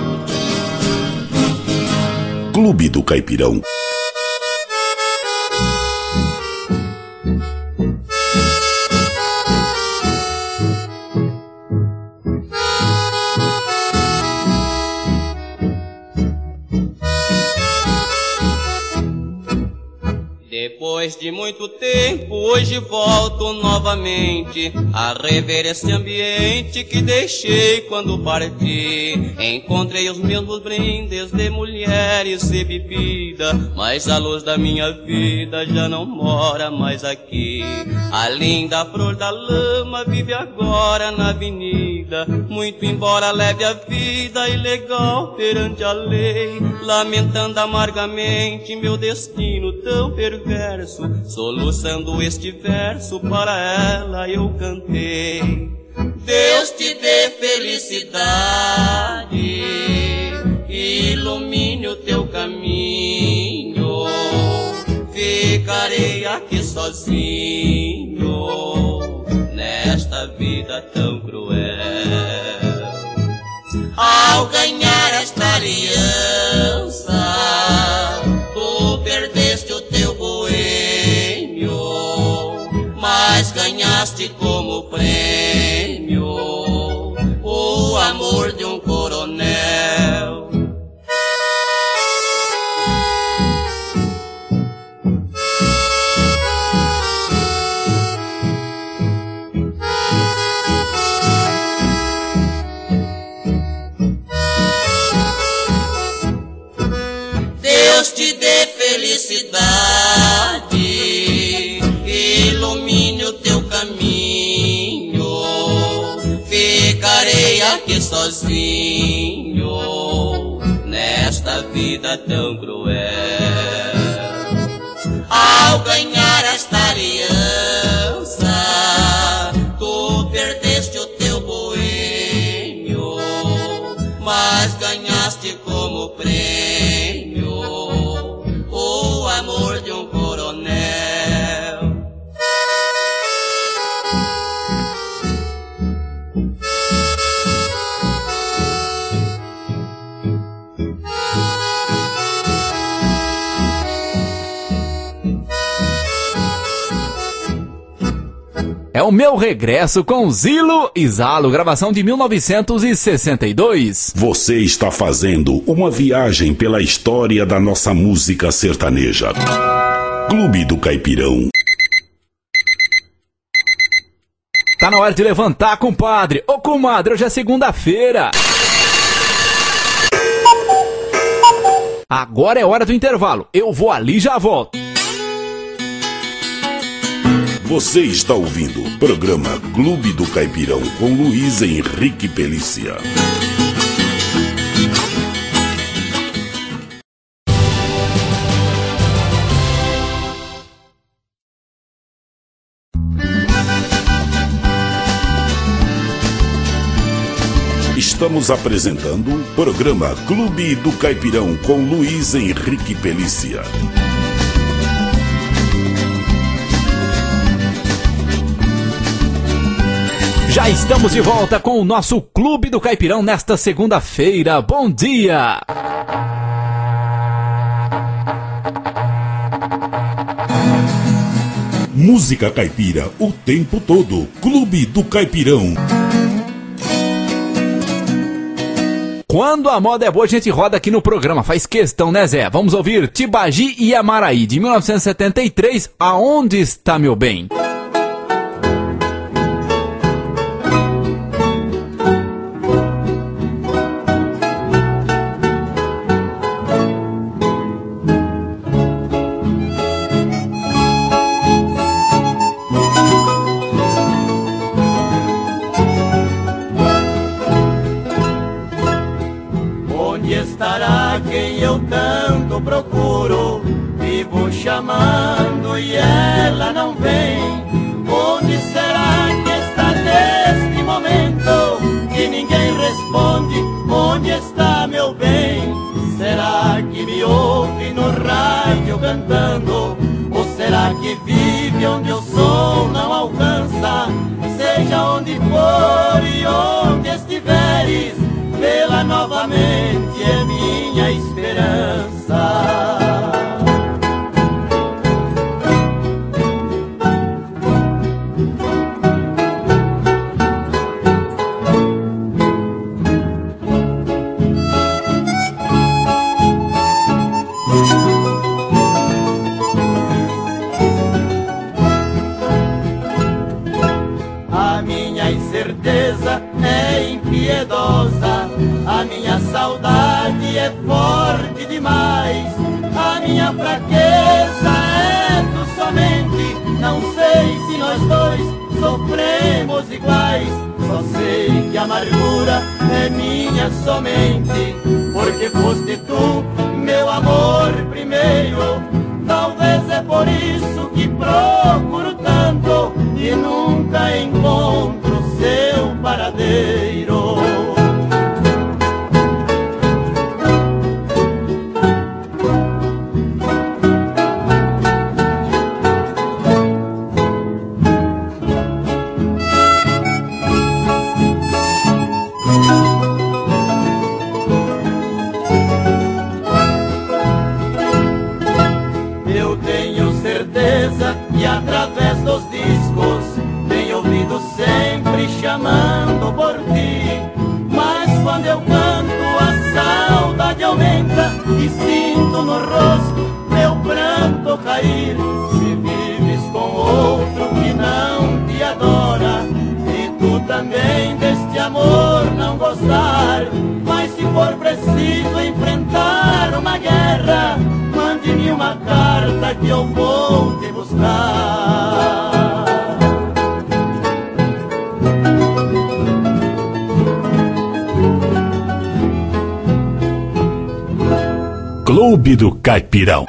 Clube do Caipirão. Depois de muito tempo, hoje volto novamente a rever esse ambiente que deixei quando parti. Encontrei os mesmos brindes de mulheres e bebida, mas a luz da minha vida já não mora mais aqui. A linda flor da lama vive agora na avenida, muito embora leve a vida ilegal perante a lei, lamentando amargamente meu destino tão perverso. Soluçando este verso para ela eu cantei: Deus te dê felicidade, ilumine o teu caminho, ficarei aqui sozinho nesta vida tão cruel. Ao ganhar esta aliança, tu perdeste o teu boêmio, mas ganhaste como prêmio o amor de um coronel. Deus te dê felicidade, ilumine o teu caminho, ficarei aqui sozinho nesta vida tão cruel. Ao ganhar esta aliança, tu perdeste o teu boêmio, mas ganhaste como prêmio o amor de um coronel. É o meu regresso com Zilo e Zalo, gravação de mil novecentos e sessenta e dois. Você está fazendo uma viagem pela história da nossa música sertaneja. Clube do Caipirão. Tá na hora de levantar, compadre. Ô, comadre, hoje é segunda-feira. Agora é hora do intervalo. Eu vou ali e já volto. Você está ouvindo o programa Clube do Caipirão com Luiz Henrique Pelícia. Estamos apresentando o programa Clube do Caipirão com Luiz Henrique Pelícia. Já estamos de volta com o nosso Clube do Caipirão nesta segunda-feira. Bom dia! Música caipira o tempo todo. Clube do Caipirão. Quando a moda é boa, a gente roda aqui no programa. Faz questão, né, Zé? Vamos ouvir Tibagi e Amaraí, de mil novecentos e setenta e três. Aonde está meu bem? Procuro, vivo chamando e ela não vem. Onde será que está neste momento que ninguém responde? Onde está meu bem? Será que me ouve no rádio cantando? Ou será que vive onde o som não alcança? Seja onde for e onde estiveres, vê-la novamente é minha esperança. A minha incerteza é impiedosa, a minha saudade é forte demais, a minha fraqueza é tu somente. Não sei se nós dois sofremos iguais, só sei que a amargura é minha somente, porque foste tu, meu amor primeiro. Talvez é por isso que procuro tanto e nunca encontro seu paradeiro. Através dos discos tenho ouvido sempre chamando por ti, mas quando eu canto a saudade aumenta e sinto no rosto meu pranto cair. Se vives com outro que não te adora e tu também deste amor não gostar, mas se for preciso enfrentar uma guerra, mande-me uma carta que eu vou te buscar. Clube do Caipirão.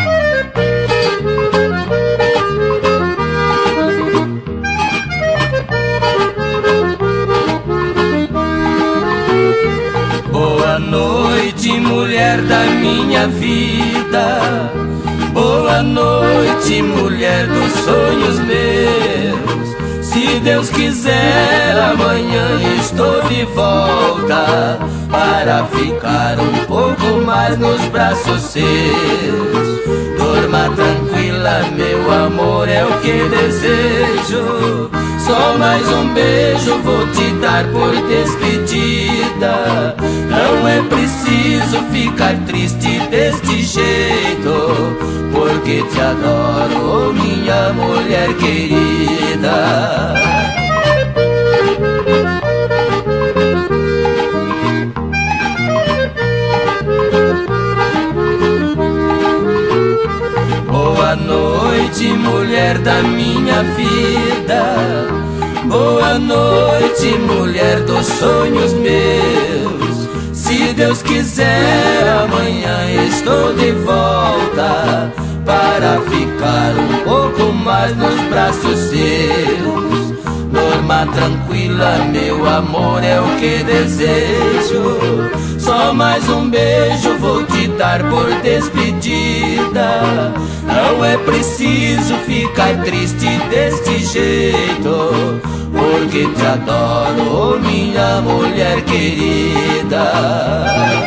Boa noite, mulher da minha vida. Boa noite, mulher dos sonhos meus. Se Deus quiser, amanhã estou de volta para ficar um pouco mais nos braços seus. Durma tranquila, meu amor, é o que desejo. Só mais um beijo vou te dar por despedida. Não é preciso ficar triste deste jeito, porque te adoro, oh, minha mulher querida. Boa noite, mulher da minha vida. Boa noite, mulher dos sonhos meus. Se Deus quiser, amanhã estou de volta para ficar um pouco mais nos braços seus. Normal cama tranquila, meu amor, é o que desejo. Só mais um beijo vou te dar por despedida. Não é preciso ficar triste deste jeito, porque te adoro, oh, minha mulher querida.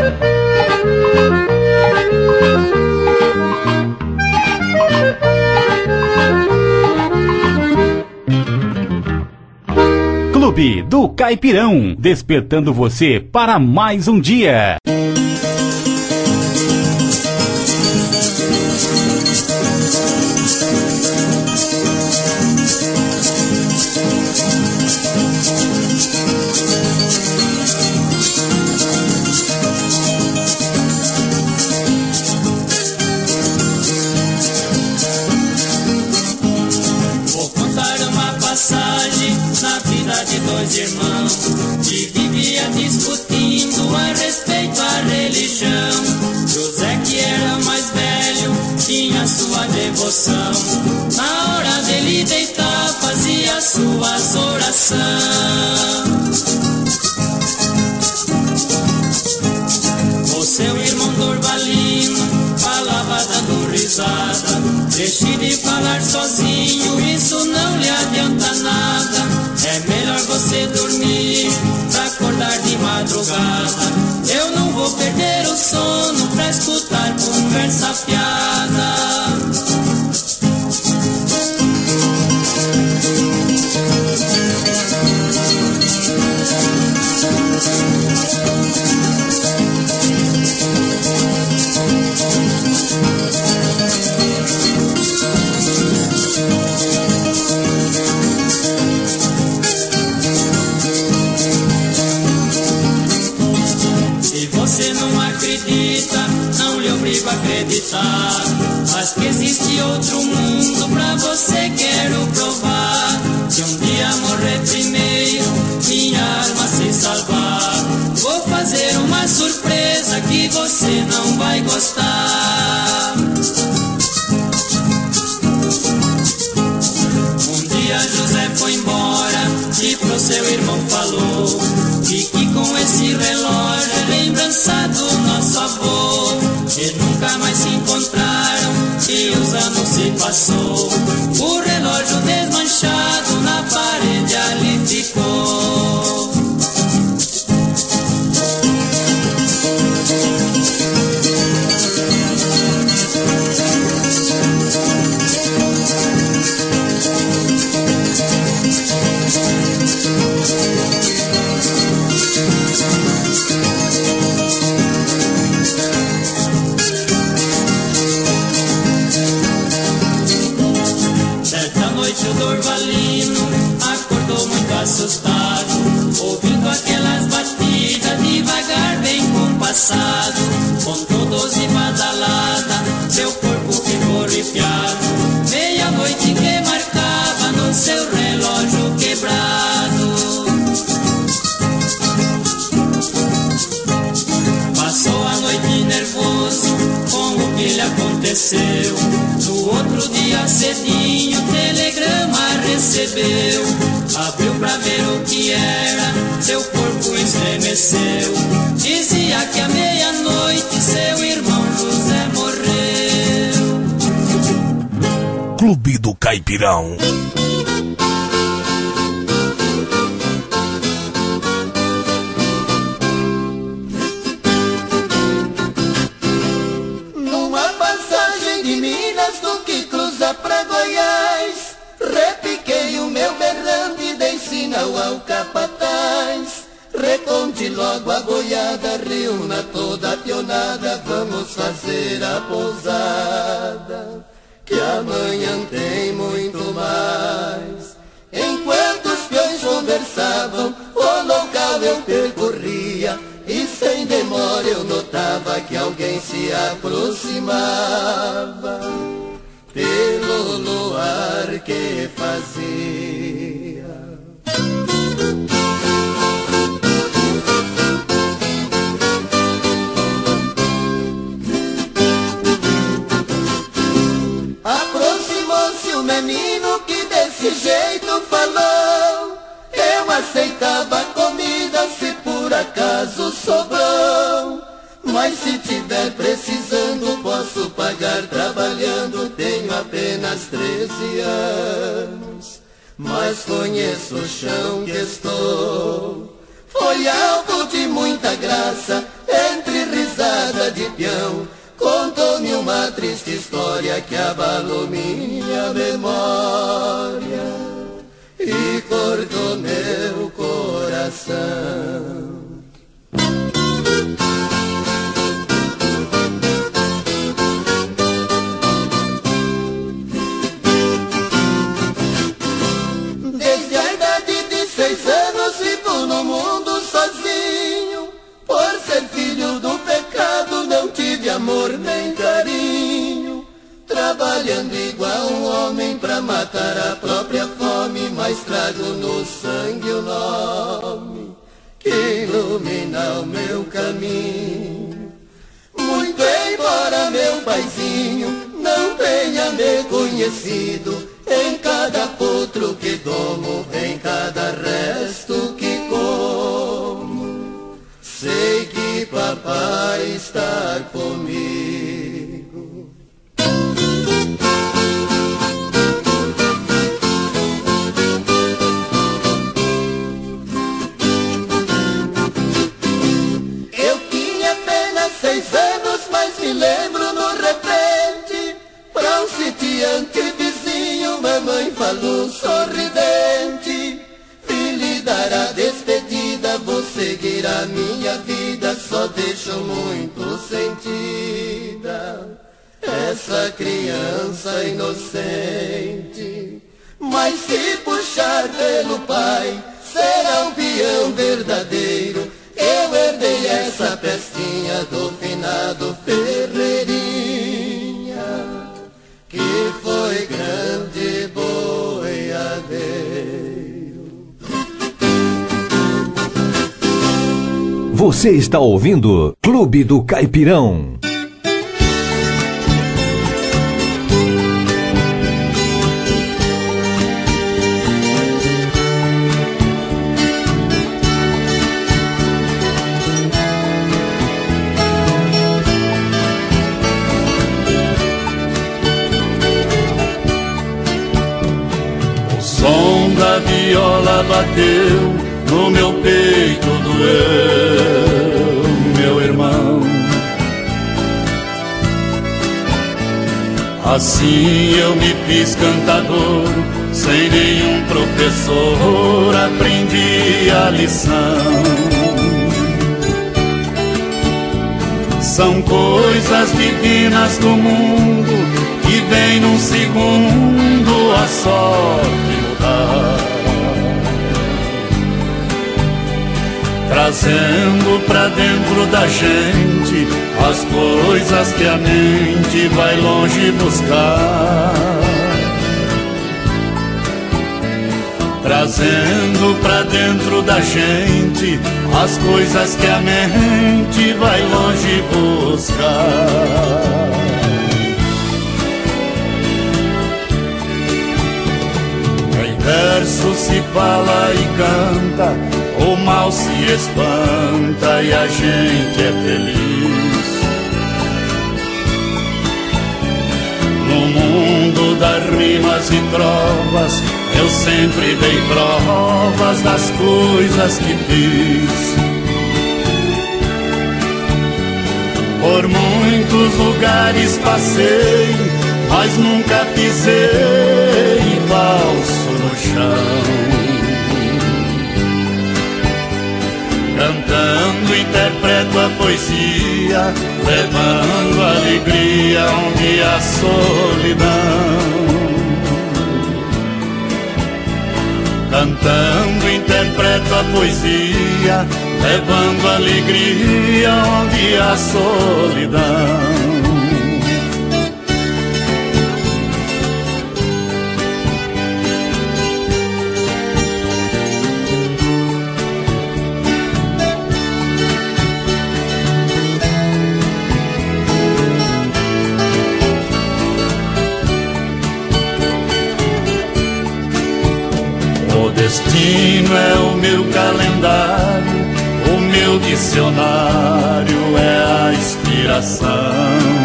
Clube do Caipirão, despertando você para mais um dia. Dois irmãos que vivia discutindo a respeito à religião. José, que era mais velho, tinha sua devoção. Na hora dele deitar, fazia suas orações. O seu irmão Dorvalino falava dando risada. Deixe de falar sozinho, isso não lhe adianta nada. É melhor você dormir pra acordar de madrugada. Eu não vou perder o sono pra escutar conversa fiada. Não lhe obrigo a acreditar, mas que existe outro mundo pra você quero provar. Se um dia morrer primeiro, minha alma se salvar, vou fazer uma surpresa que você não vai gostar. Um dia José foi embora e pro seu irmão falou: fique com esse relógio, é lembrança do nosso avô. E nunca mais se encontraram e os anos se passou. O relógio desmanchado na parede ali ficou. O Dorvalino acordou muito assustado, ouvindo aquelas batidas devagar bem compassado. Contou doze badaladas, seu corpo ficou arrepiado. Meia-noite que marcava no seu relógio quebrado. Passou a noite nervoso com o que lhe aconteceu. No outro dia cedinho o telegrama recebeu. Abriu pra ver o que era, seu corpo estremeceu. Dizia que à meia-noite seu irmão José morreu. Clube do Caipirão. Pra Goiás, repiquei o meu berrante e dei sinal ao capataz. Reconte logo a boiada, reúna toda a pionada, vamos fazer a pousada, que amanhã tem muito mais. Enquanto os peões conversavam, o local eu percorria, e sem demora eu notava que alguém se aproximava. Pelo luar que fazia, aproximou-se o menino que desse jeito falou: aceitava a comida se por acaso sobrou. Mas se tiver precisando, posso pagar trabalhando. Tenho apenas treze anos, mas conheço o chão que estou. Foi algo de muita graça, entre risada de peão. Contou-me uma triste história que abalou minha memória e cortou meu coração. Desde a idade de seis anos vivo no mundo sozinho. Por ser filho do pecado não tive amor nem carinho. Trabalhando igual um homem pra matar a própria fome, mas trago no sangue o nome que ilumina o meu caminho. Muito embora meu paizinho não tenha me conhecido, em cada potro que domo, em cada resto que como, sei que papai está comigo. Eu tinha apenas seis anos, mas me lembro no repente, pra um sitiante vizinho, mamãe falou sorridente: filho, dará despedida, vou seguir a minha vida, só deixo muito sentida essa criança inocente. Mas se puxar pelo pai, será um peão verdadeiro. Eu herdei essa pestinha do finado Ferreirinha, que foi grande boiadeiro. Você está ouvindo Clube do Caipirão. O som da viola bateu no meu peito, doeu, meu irmão. Assim eu me fiz cantador, sem nenhum professor aprendi a lição. São coisas divinas do mundo que vem num segundo a sorte mudar, trazendo pra dentro da gente as coisas que a mente vai longe buscar, trazendo pra dentro da gente as coisas que a mente vai longe buscar. Em verso se fala e canta, o mal se espanta e a gente é feliz. No mundo das rimas e trovas, eu sempre dei provas das coisas que fiz. Por muitos lugares passei, mas nunca pisei falso no chão. Cantando interpreto a poesia, levando alegria onde há solidão. Cantando interpreto a poesia, levando alegria onde há solidão. destino é o meu calendário, o meu dicionário é a inspiração.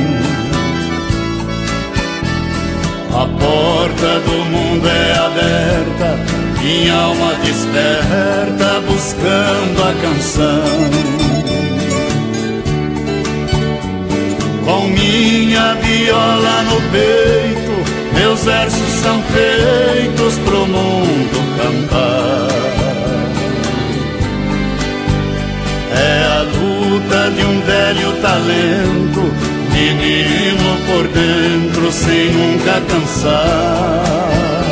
A porta do mundo é aberta, minha alma desperta buscando a canção. Com minha viola no peito, meus versos são feitos pro mundo cantar. É a luta de um velho talento, menino por dentro sem nunca cansar.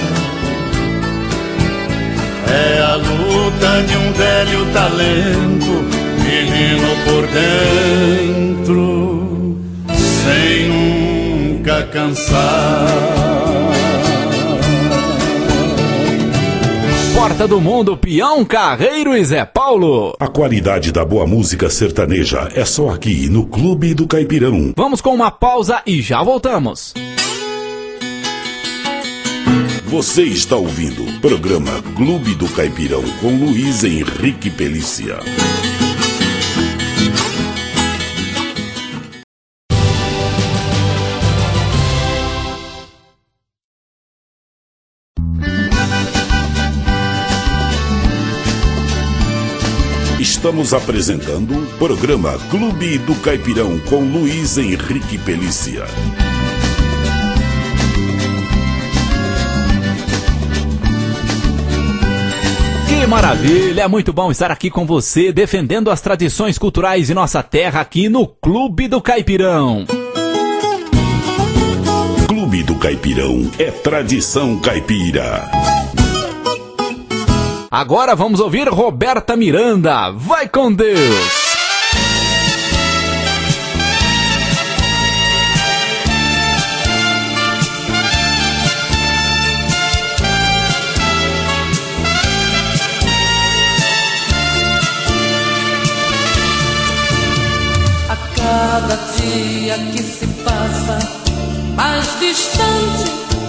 É a luta de um velho talento, menino por dentro sem nunca cansar. Porta do Mundo, Peão, Carreiro e Zé Paulo. A qualidade da boa música sertaneja é só aqui no Clube do Caipirão. Vamos com uma pausa e já voltamos. Você está ouvindo o programa Clube do Caipirão com Luiz Henrique Pelícia. Estamos apresentando o programa Clube do Caipirão com Luiz Henrique Pelícia. Que maravilha, é muito bom estar aqui com você, defendendo as tradições culturais de nossa terra aqui no Clube do Caipirão. Clube do Caipirão é tradição caipira. Agora vamos ouvir Roberta Miranda, Vai com Deus. A cada dia que se passa mais distante,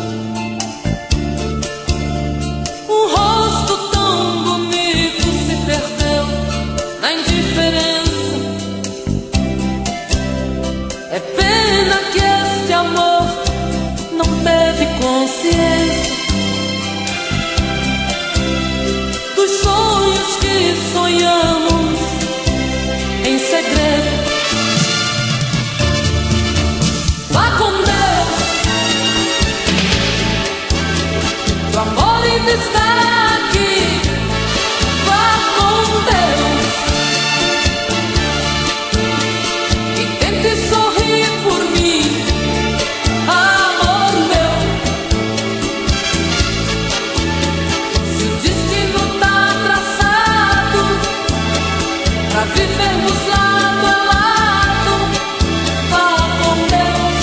um rosto tão bonito se perdeu na indiferença. É pena que este amor não teve consciência dos sonhos que sonhamos em segredo. Vá com Deus, o amor ainda está aqui. Vá com Deus e tente sorrir por mim, amor meu. Se o destino tá traçado pra vivermos lado a lado, vá com Deus,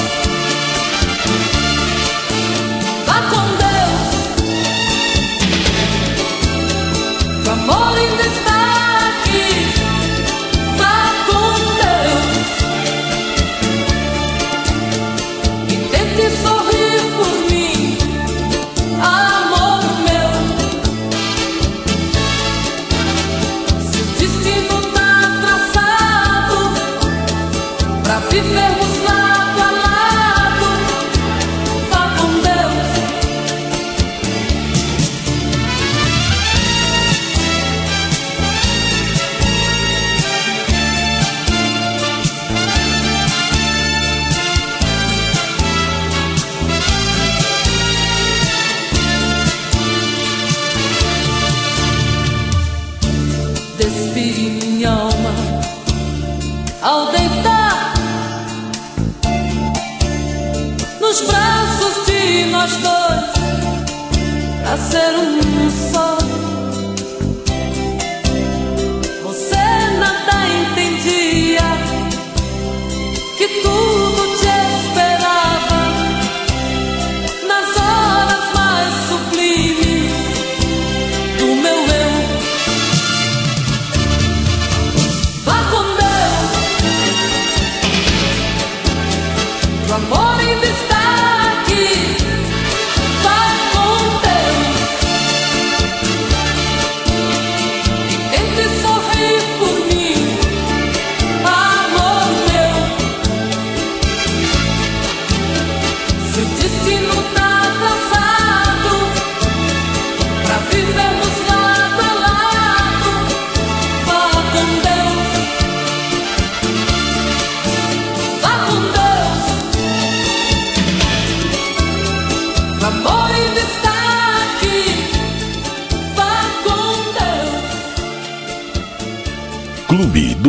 vá com Deus. O amor ainda está aqui. Vá com Deus e tente sorrir por mim, amor meu. Se o destino tá traçado pra vivermos lado a lado, vá com Deus. Despi minha alma ao deitar nos braços de nós dois, pra ser um só. Você nada entendia, que tudo te esperava nas horas mais sublimes do meu eu. Vá com Deus, o amor ainda está aqui. Vá com Deus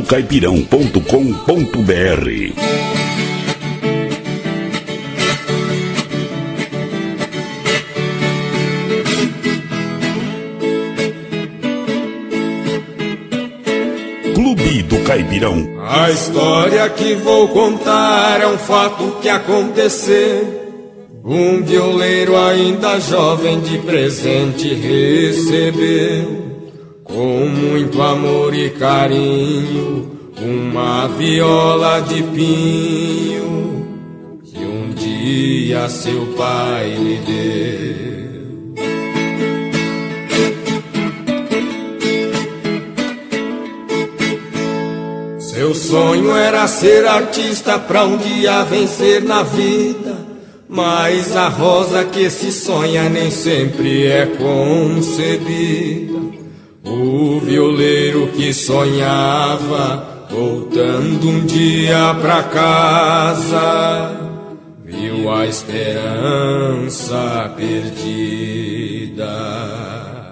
caipirão ponto com ponto br. Clube do Caipirão. A história que vou contar é um fato que aconteceu. Um violeiro ainda jovem de presente recebeu, com muito amor e carinho, uma viola de pinho que um dia seu pai lhe deu. Seu sonho era ser artista pra um dia vencer na vida, mas a rosa que se sonha nem sempre é concebida. O violeiro que sonhava, voltando um dia pra casa, viu a esperança perdida.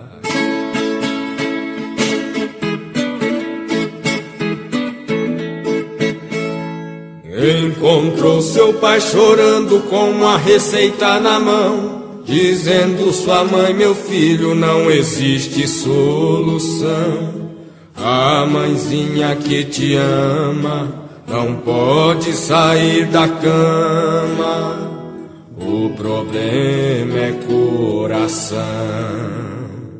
Encontrou seu pai chorando com uma receita na mão, dizendo: sua mãe, meu filho, não existe solução. A mãezinha que te ama não pode sair da cama, o problema é coração.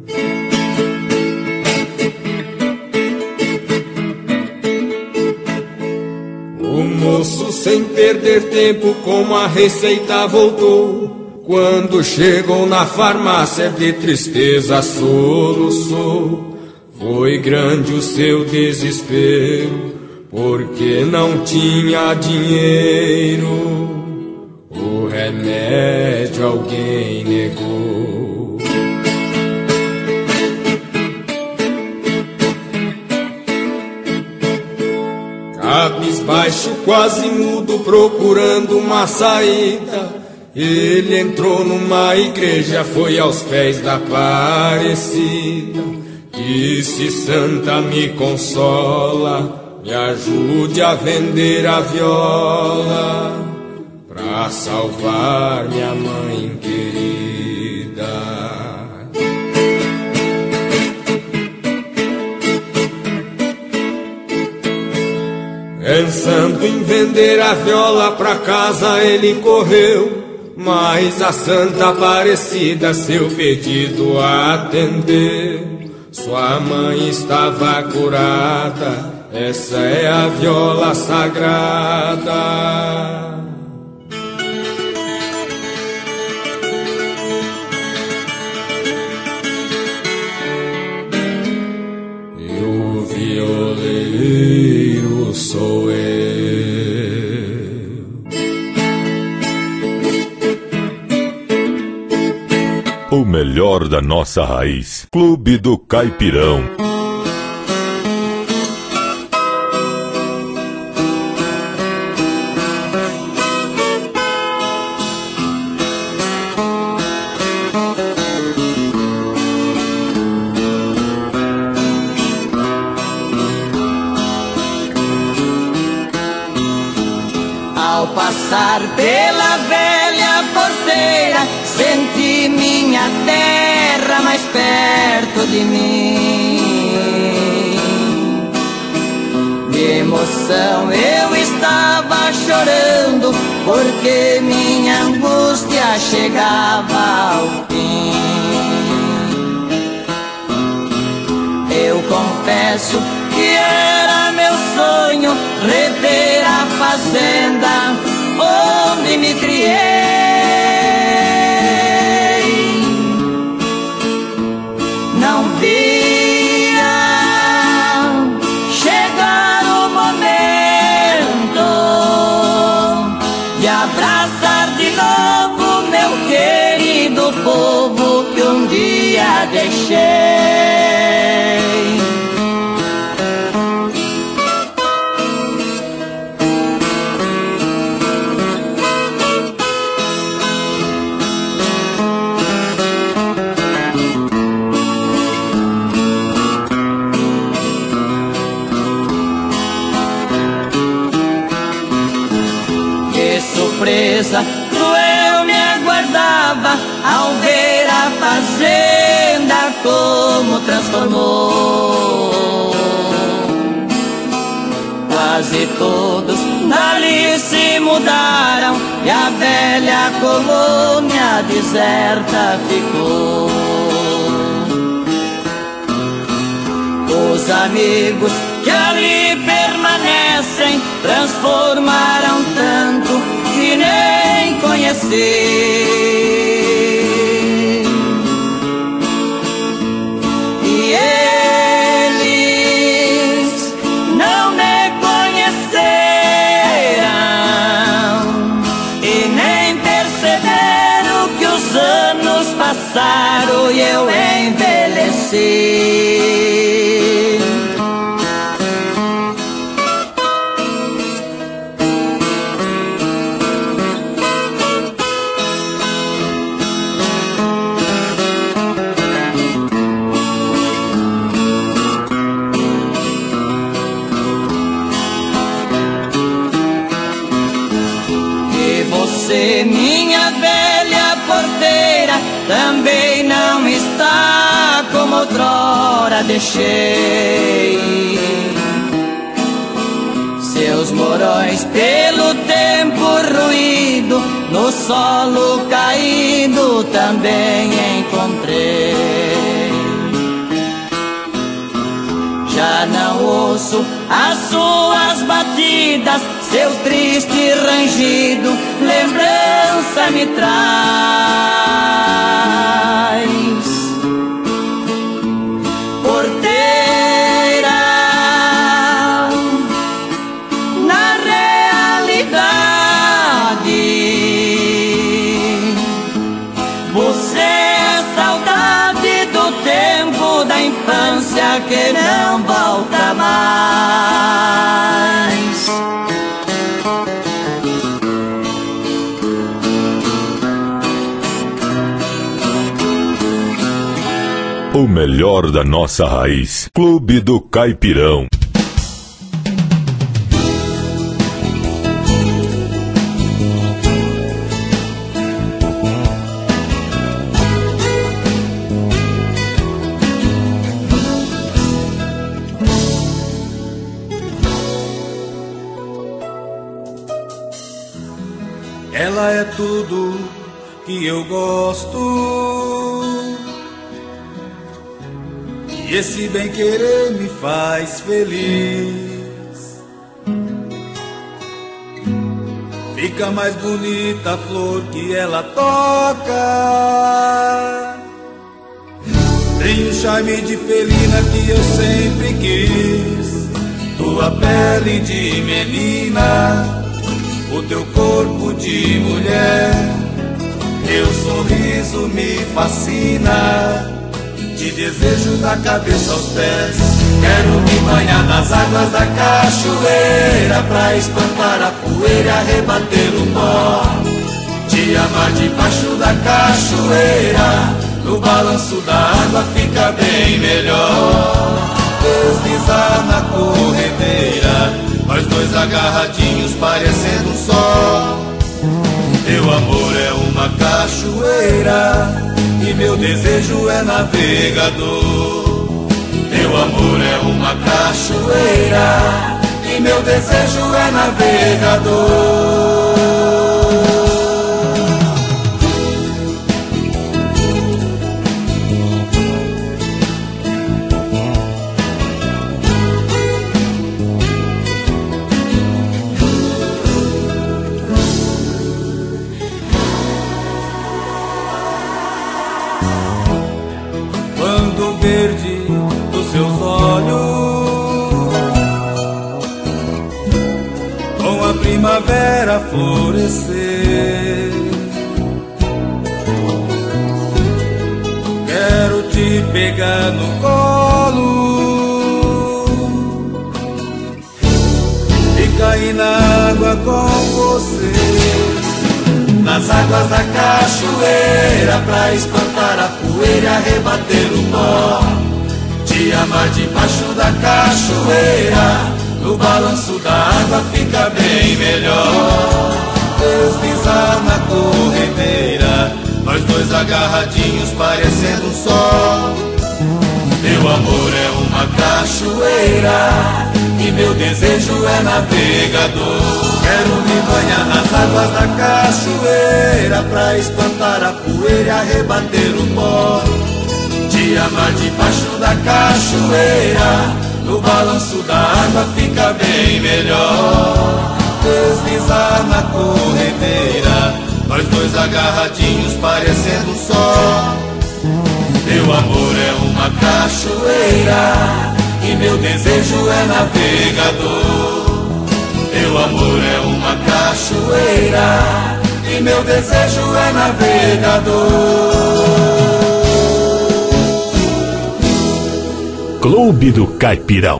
O moço, sem perder tempo, com a receita voltou. Quando chegou na farmácia, de tristeza soluçou. Foi grande o seu desespero, porque não tinha dinheiro. O remédio alguém negou. Cabisbaixo, quase mudo, procurando uma saída, ele entrou numa igreja, foi aos pés da Aparecida. Disse: santa, me consola, me ajude a vender a viola, pra salvar minha mãe querida. Pensando em vender a viola pra casa, ele correu, mas a Santa Aparecida seu pedido atendeu. Sua mãe estava curada, essa é a viola sagrada. E o violeiro sou eu. O melhor da nossa raiz. Clube do Caipirão. Ao passar pela velha porteira, senti minha terra mais perto de mim. De emoção eu estava chorando, porque minha angústia chegava ao fim. Eu confesso que era meu sonho rever a fazenda onde me criei. Não via chegar o momento de abraçar de novo meu querido povo que um dia deixei. surpresa cruel me aguardava ao ver a fazenda como transformou. Quase todos dali se mudaram e a velha colônia deserta ficou. Os amigos que ali permanecem transformaram tanto que nem conheci. E eles não me conheceram e nem perceberam que os anos passaram e eu envelheci. Minha velha porteira também não está como outrora deixei. Seus morões pelo tempo ruído no solo caído também encontrei. Já não ouço as suas batidas, seu triste rangido lembrança me traz. Porteira, na realidade você é saudade do tempo da infância que não volta mais. O melhor da nossa raiz. Clube do Caipirão. Ela é tudo que eu gosto, e esse bem-querer me faz feliz. Fica mais bonita a flor que ela toca, tem um charme de felina que eu sempre quis. Tua pele de menina, o teu corpo de mulher, teu sorriso me fascina. Te desejo da cabeça aos pés, quero me banhar nas águas da cachoeira, pra espantar a poeira e arrebater o pó. Te amar debaixo da cachoeira, no balanço da água fica bem melhor. Deslizar na corredeira, nós dois agarradinhos parecendo um só. Teu amor é uma cachoeira e meu desejo é navegador. Teu amor é uma cachoeira e meu desejo é navegador. Verde dos seus olhos, com a primavera florescer, quero te pegar no colo e cair na água com você. Nas águas da cachoeira, pra espantar a poeira e arrebater o pó. Te amar debaixo da cachoeira, no balanço da água fica bem melhor. Deslizar agarradinhos parecendo um só. Meu amor é uma cachoeira e meu desejo é navegador. Quero me banhar nas águas da cachoeira pra espantar a poeira e arrebater o pó. Te amar debaixo da cachoeira, no balanço da água fica bem melhor. Deslizar na corredeira, nós dois agarradinhos parecendo um só. Meu amor é uma cachoeira e meu desejo é navegador. Meu amor é uma cachoeira e meu desejo é navegador. Clube do Caipirão.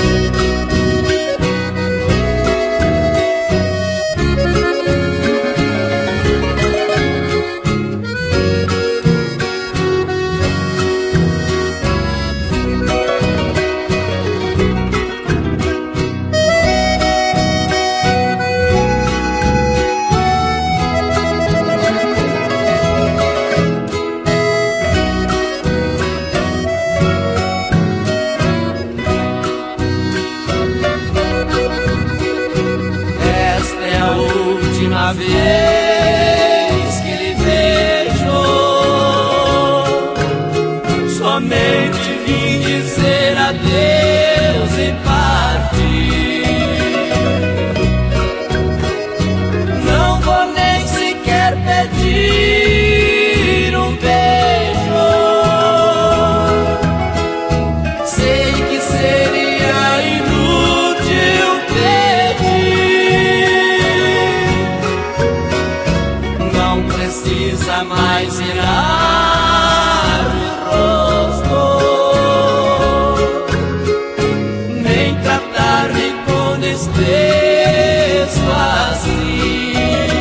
Vez que lhe vejo, somente vim dizer adeus e partir. Não vou nem sequer pedir um beijo. Sei que seria inútil precisa mais virar-me o rosto, nem tratar-me com desprezo assim.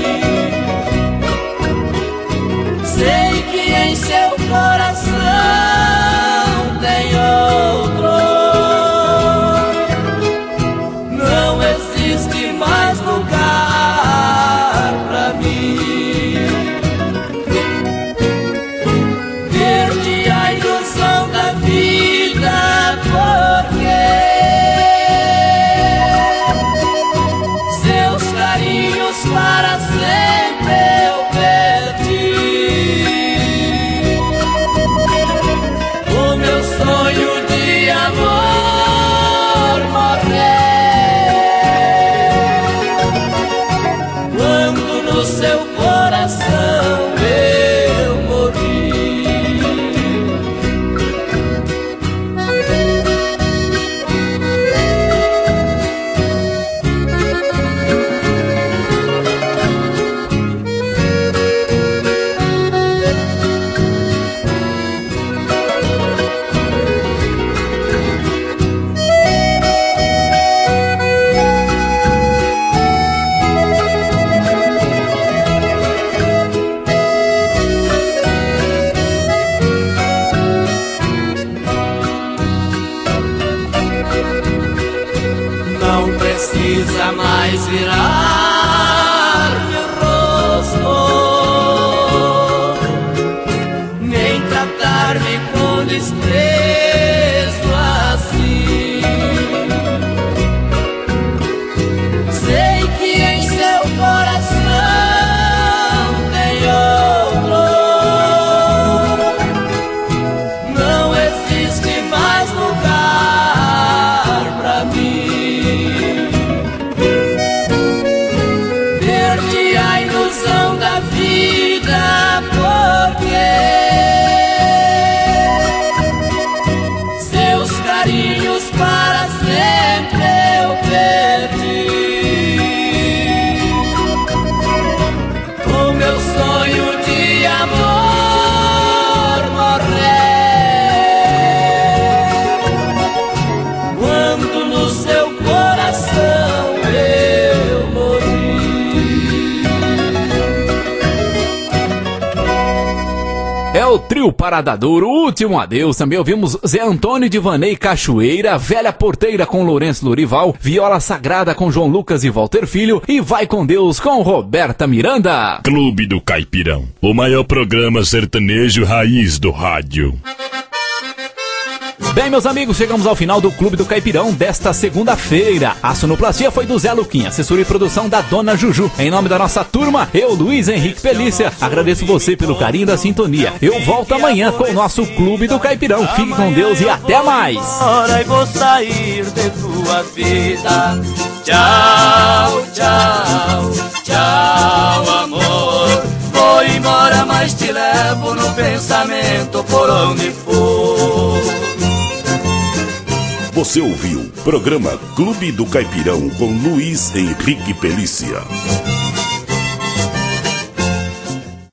Sei que em seu coração tem outro, não existe mais lugar pra mim. Para sempre eu perdi o meu sonho de amor morrer quando no seu coração eu morri. Precisa mais virar meu rosto, nem tratar-me com desprezo assim. Sei que em seu coração tem outro, não existe mais lugar pra mim. Da vida, porque seus carinhos para sempre eu perdi. O meu sonho de amor morrer quando no seu coração eu morri. o trio Parada Duro, Último Adeus. Também ouvimos Zé Antônio de Vanei Cachoeira, Velha Porteira com Lourenço Lorival, Viola Sagrada com João Lucas e Walter Filho e Vai com Deus com Roberta Miranda. Clube do Caipirão, o maior programa sertanejo raiz do rádio. Bem, meus amigos, chegamos ao final do Clube do Caipirão desta segunda-feira. A sonoplastia foi do Zé Luquinha, assessoria e produção da Dona Juju. Em nome da nossa turma, eu, Luiz Henrique Pelícia, agradeço você pelo carinho da sintonia. Eu volto amanhã com o nosso Clube do Caipirão. Fique com Deus e até mais. Agora eu vou sair de tua vida. Tchau, tchau, tchau, amor. Vou embora, mas te levo no pensamento por onde for. Você ouviu programa Clube do Caipirão com Luiz Henrique Pelícia.